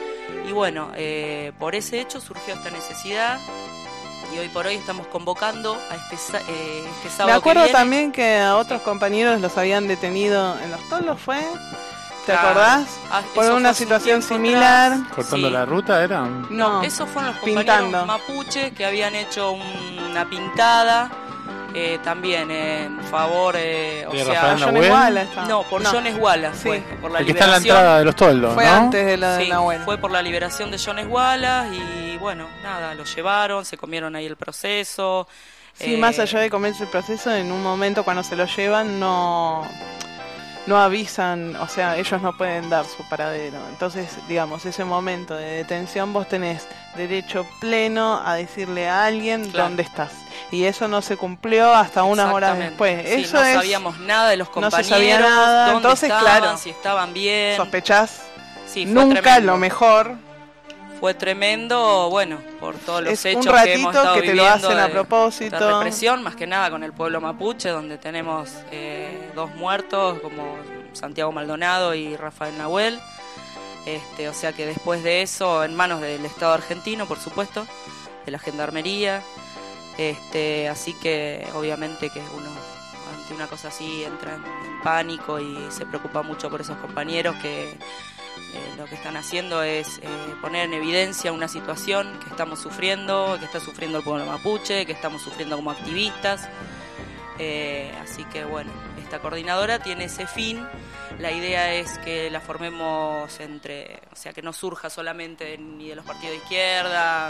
Y por ese hecho surgió esta necesidad y hoy por hoy estamos convocando a este sábado. Me acuerdo que viene. También que a otros compañeros los habían detenido en Los Tolos, ¿fue? ¿Te acordás? Por una situación similar. Atrás. ¿Cortando la ruta era? No, esos fueron los compañeros mapuche que habían hecho una pintada también en favor, Jones Wallace. John Wallace fue por la el que está en la entrada de Los Toldos, fue antes de la de Nahuel. Fue por la liberación de Jones Wallace y lo llevaron, se comieron ahí el proceso. Sí, más allá de comerse el proceso, en un momento cuando se lo llevan no avisan, o sea, ellos no pueden dar su paradero. Entonces, digamos, ese momento de detención vos tenés derecho pleno a decirle a alguien dónde estás. Y eso no se cumplió hasta unas horas después. Sí, eso no sabíamos nada de los compañeros, no se sabía nada. Dónde Entonces, estaban, si estaban bien. ¿Sospechás? Sí, fue nunca tremendo. Lo mejor. Fue tremendo, por todos los hechos un ratito que hemos estado que te viviendo lo hacen a propósito. De represión, más que nada con el pueblo mapuche, donde tenemos 2 muertos, como Santiago Maldonado y Rafael Nahuel. O sea que después de eso, en manos del Estado argentino, por supuesto, de la Gendarmería. Así que obviamente que uno ante una cosa así entra en pánico y se preocupa mucho por esos compañeros que lo que están haciendo es poner en evidencia una situación que estamos sufriendo, que está sufriendo el pueblo mapuche, que estamos sufriendo como activistas. Así que esta coordinadora tiene ese fin. La idea es que la formemos o sea, que no surja solamente ni de los partidos de izquierda.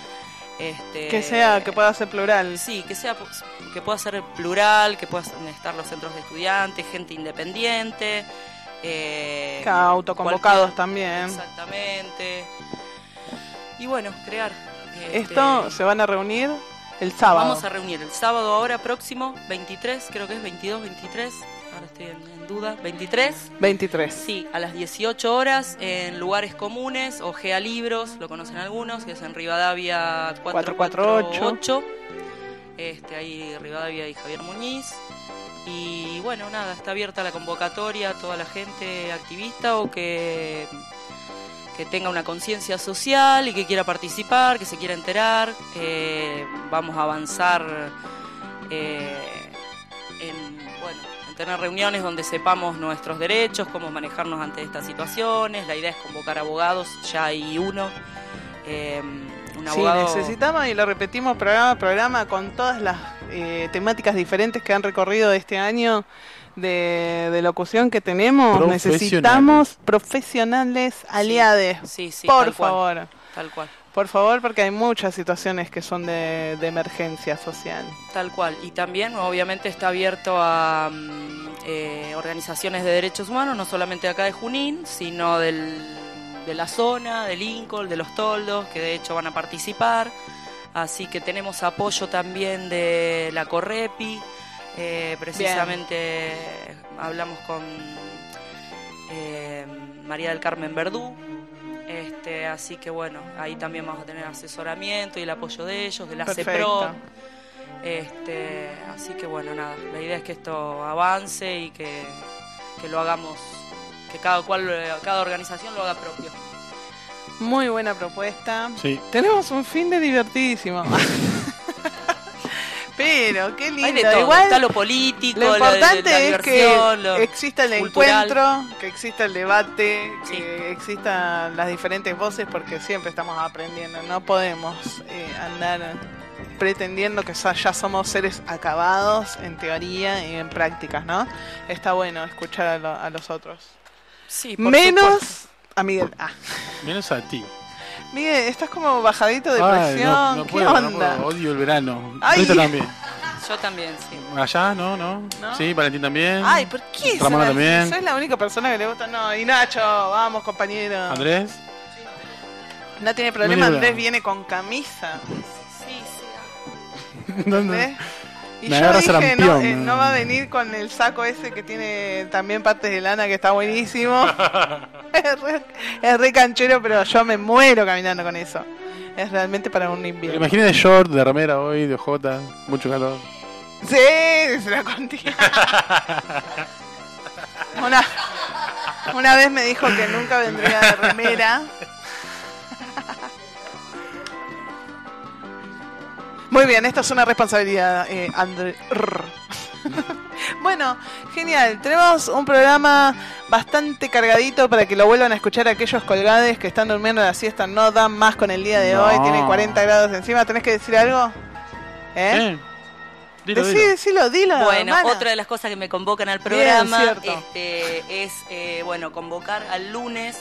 Que pueda ser plural. Sí, que pueda ser plural, que puedan estar los centros de estudiantes, gente independiente. Autoconvocados también. Exactamente. Y bueno, crear. Esto se van a reunir el sábado. Vamos a reunir el sábado ahora próximo, 23, creo que es 22, 23. Ahora estoy en duda. 23. Sí, a las 18 horas en lugares comunes, Ojea Libros, lo conocen algunos, que es en Rivadavia 448. Ahí Rivadavia y Javier Muñiz. Y bueno, nada, está abierta la convocatoria a toda la gente activista o que tenga una conciencia social y que quiera participar, que se quiera enterar. Vamos a avanzar en tener reuniones donde sepamos nuestros derechos, cómo manejarnos ante estas situaciones. La idea es convocar abogados, ya hay uno. Un abogado... Sí, necesitamos, y lo repetimos programa a programa, con todas las temáticas diferentes que han recorrido este año de locución que tenemos. Necesitamos profesionales aliados. Sí, por favor. Tal cual. Por favor, porque hay muchas situaciones que son de emergencia social. Tal cual. Y también, obviamente, está abierto a organizaciones de derechos humanos, no solamente acá de Junín, sino de la zona, de Lincoln, de Los Toldos, que de hecho van a participar. Así que tenemos apoyo también de la Correpi. Precisamente hablamos con María del Carmen Verdú. Así que bueno, ahí también vamos a tener asesoramiento y el apoyo de ellos, de la CEPRO. Así que bueno, nada, la idea es que esto avance y que lo hagamos, que cada organización lo haga propio. Muy buena propuesta. Sí. Tenemos un fin de divertidísimo. Pero, qué lindo. Hay de todo. Igual, está lo político, lo importante la es que exista el cultural. encuentro, que exista el debate, que existan las diferentes voces, porque siempre estamos aprendiendo. No podemos andar pretendiendo que ya somos seres acabados en teoría y en prácticas, ¿no? Está bueno escuchar a los otros. Sí, por menos supuesto. A Miguel. Menos a ti. Miguel, estás como bajadito de presión. No ¿Qué puedo, onda? odio el verano. Ay. Rita también. Yo también, sí. Allá, ¿no? Sí, Valentín también. Ay, ¿por qué? Ramona también. Soy la única persona que le gusta. No, y Nacho, vamos, compañero. Andrés. No tiene problema, Mira. Andrés viene con camisa. ¿Dónde? Y Me yo agarra dije, sarampión. no va a venir con el saco ese que tiene también partes de lana, que está buenísimo. es re canchero, pero yo me muero caminando con eso. Es realmente para un invierno. Imagina de short, de remera hoy, de ojota, mucho calor. Sí, se la conté. Una vez me dijo que nunca vendría de remera. Muy bien, esto es una responsabilidad, André. Bueno, genial. Tenemos un programa bastante cargadito para que lo vuelvan a escuchar aquellos colgades que están durmiendo la siesta. No dan más con el día de hoy. Tiene 40 grados encima. ¿Tenés que decir algo? Dilo. Bueno, hermana. otra de las cosas que me convocan al programa Bien, es convocar al lunes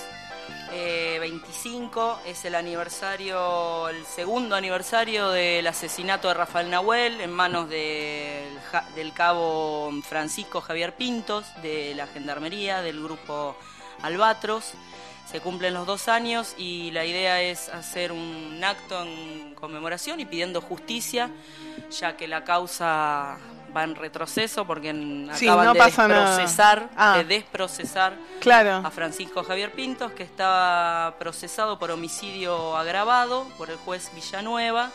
25, es el segundo aniversario del asesinato de Rafael Nahuel en manos del cabo Francisco Javier Pintos, de la Gendarmería, del grupo Albatros. Se cumplen los 2 años y la idea es hacer un acto en conmemoración y pidiendo justicia, ya que la causa va en retroceso porque acaban de desprocesar a Francisco Javier Pintos, que estaba procesado por homicidio agravado por el juez Villanueva.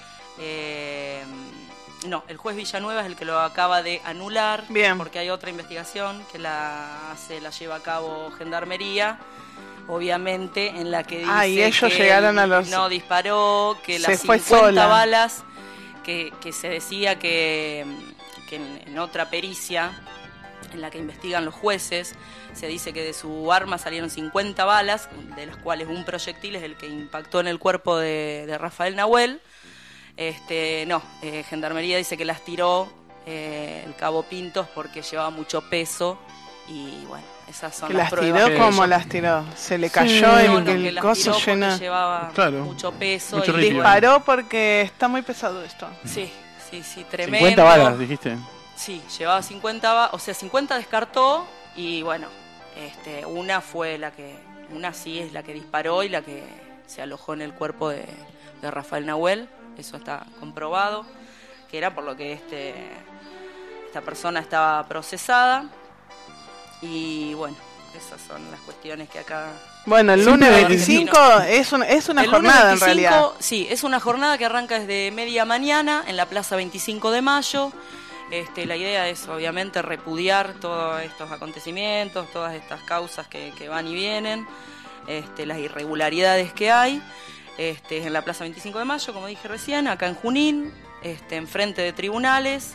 El juez Villanueva es el que lo acaba de anular. Bien. Porque hay otra investigación que la lleva a cabo Gendarmería, obviamente, en la que dice y ellos que llegaron a los... no disparó, que se las fue 50 sola. balas que se decía que en otra pericia en la que investigan los jueces se dice que de su arma salieron 50 balas, de las cuales un proyectil es el que impactó en el cuerpo de Rafael Nahuel. Gendarmería dice que las tiró el Cabo Pintos porque llevaba mucho peso y bueno, esas son Que las las pruebas. tiró como las tiró. Se le cayó el las coso tiró porque lleno. llevaba Claro. mucho peso. Mucho y ripio. Disparó porque está muy pesado esto. Sí, tremendo. 50 balas, dijiste. Sí, llevaba 50 balas, o sea, 50 descartó y bueno, una sí es la que disparó y la que se alojó en el cuerpo de Rafael Nahuel, eso está comprobado, que era por lo que esta persona estaba procesada y bueno, esas son las cuestiones que acá... Bueno, el lunes 25 es una El jornada lunes 25, en realidad. Sí, es una jornada que arranca desde media mañana en la Plaza 25 de Mayo. La idea es obviamente repudiar todos estos acontecimientos, todas estas causas que van y vienen, las irregularidades que hay. En la Plaza 25 de Mayo, como dije recién, acá en Junín, enfrente de tribunales.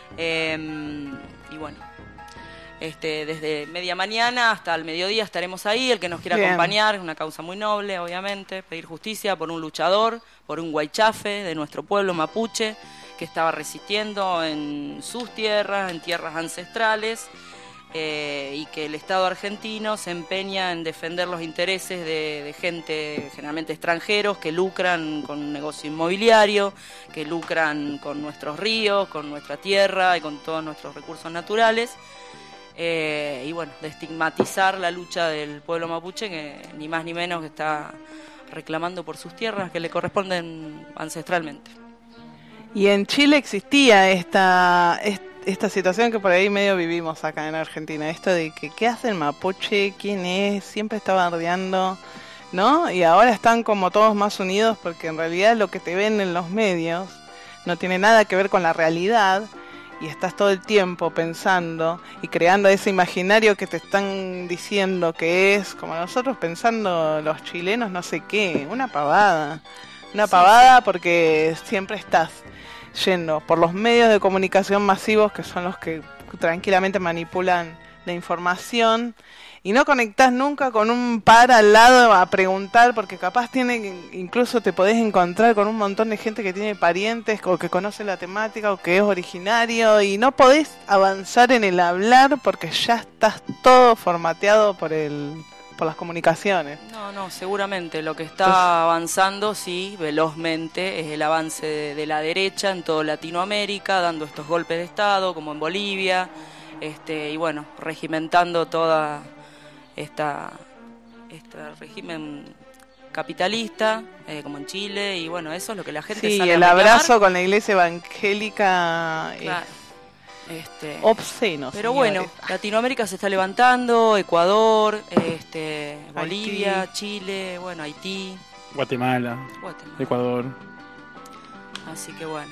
Y bueno, desde media mañana hasta el mediodía estaremos ahí. El que nos quiera acompañar, una causa muy noble, obviamente, pedir justicia por un luchador, por un huaychafe de nuestro pueblo mapuche, que estaba resistiendo en sus tierras, en tierras ancestrales, y que el Estado argentino se empeña en defender los intereses de gente, generalmente extranjeros, que lucran con un negocio inmobiliario, que lucran con nuestros ríos, con nuestra tierra y con todos nuestros recursos naturales. Y bueno, de estigmatizar la lucha del pueblo mapuche, que ni más ni menos que está reclamando por sus tierras que le corresponden ancestralmente. Y en Chile existía esta situación que por ahí medio vivimos acá en Argentina, esto de que qué hace el mapuche, quién es, siempre está bardeando, ¿no? Y ahora están como todos más unidos porque en realidad lo que te ven en los medios no tiene nada que ver con la realidad y estás todo el tiempo pensando y creando ese imaginario que te están diciendo que es, como nosotros pensando los chilenos no sé qué, una pavada porque siempre estás yendo por los medios de comunicación masivos que son los que tranquilamente manipulan la información y no conectás nunca con un par al lado a preguntar porque capaz incluso te podés encontrar con un montón de gente que tiene parientes o que conoce la temática o que es originario y no podés avanzar en el hablar porque ya estás todo formateado por las comunicaciones. No, seguramente lo que está avanzando, sí, velozmente, es el avance de la derecha en toda Latinoamérica, dando estos golpes de Estado, como en Bolivia, y bueno, regimentando toda este régimen capitalista, como en Chile, y bueno, eso es lo que la gente sí, sale el a reclamar. abrazo con la iglesia evangélica Claro. Obsceno. Pero señores. bueno, Latinoamérica se está levantando, Ecuador, Bolivia, Haití. Chile, bueno, Haití, Guatemala, Ecuador. así que bueno,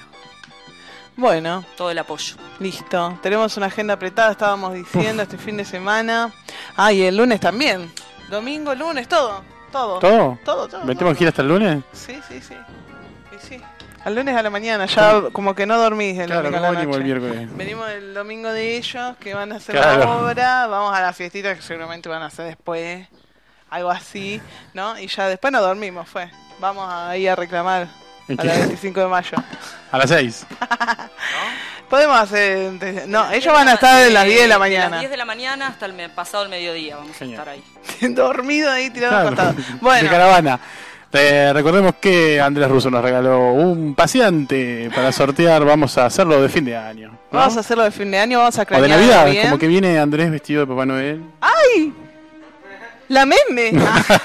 Todo el apoyo. Listo. Tenemos una agenda apretada, estábamos diciendo, este fin de semana. Ah, y el lunes también. Domingo, lunes, todo. ¿Todo? ¿Metemos gira hasta el lunes? Sí. Y sí. Al lunes a la mañana, ya como que no dormís el Claro, domingo a ¿cómo la venimos noche. el miércoles? Venimos el domingo de ellos, que van a hacer Claro. la obra, vamos a la fiestita que seguramente van a hacer después, algo así, ¿no? Y ya después no dormimos, vamos a ir a reclamar a la 25 de mayo. A las 6. Podemos hacer... No, ellos van a estar de las 10 de la De mañana. las 10 de la mañana hasta pasado el mediodía, vamos Genial. a estar ahí. Dormido ahí, tirado al Claro, costado. Bueno, de caravana. Recordemos que Andrés Russo nos regaló un paseante para sortear. Vamos a hacerlo de fin de año, ¿no? vamos a hacerlo de fin de año, vamos a O de cranear Navidad, bien. como que viene Andrés vestido de Papá Noel. ¡Ay! La meme.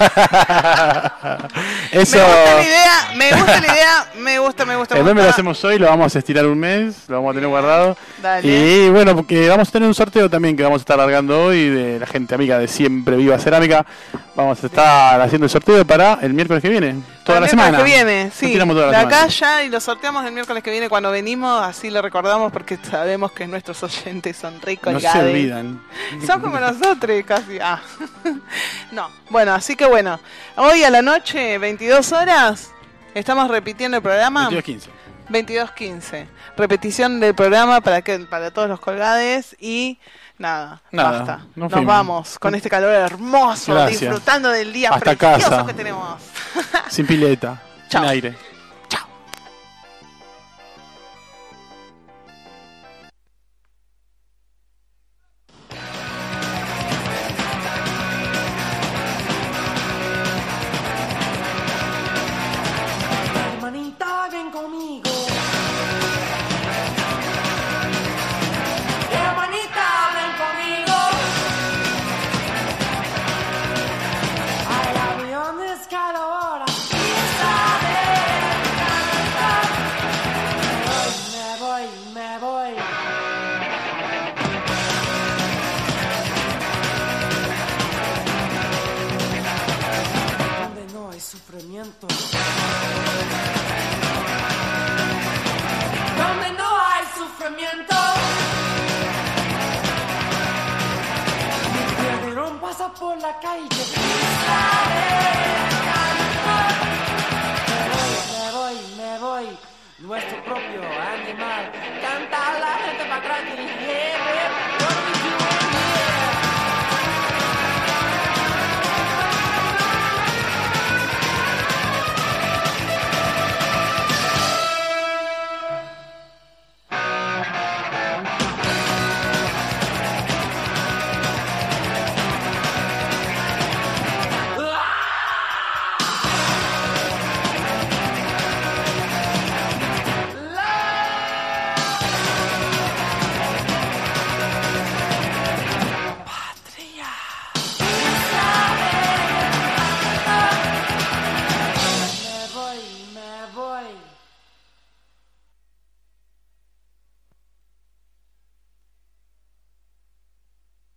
Eso. Me gusta la idea, me gusta. El meme lo hacemos hoy, lo vamos a estirar un mes, lo vamos a tener guardado. Dale. Y bueno, porque vamos a tener un sorteo también que vamos a estar largando hoy de la gente amiga de Siempre Viva Cerámica. Vamos a estar haciendo el sorteo para el miércoles que viene, toda la semana. El miércoles que viene, Lo sí. tiramos toda De la acá semana. ya y lo sorteamos el miércoles que viene cuando venimos, así lo recordamos porque sabemos que nuestros oyentes son re No se colgados. olvidan. Son como nosotros casi. No, bueno, así que bueno. Hoy a la noche, 22 horas, estamos repitiendo el programa. 22:15. 22:15. Repetición del programa para todos los colgades y nada, basta. nos Nos fuimos. vamos con este calor hermoso, Gracias. disfrutando del día Hasta precioso casa. que tenemos. Sin pileta, Chao. sin aire. por la calle. Me voy, nuestro propio animal. Canta la gente para gratis.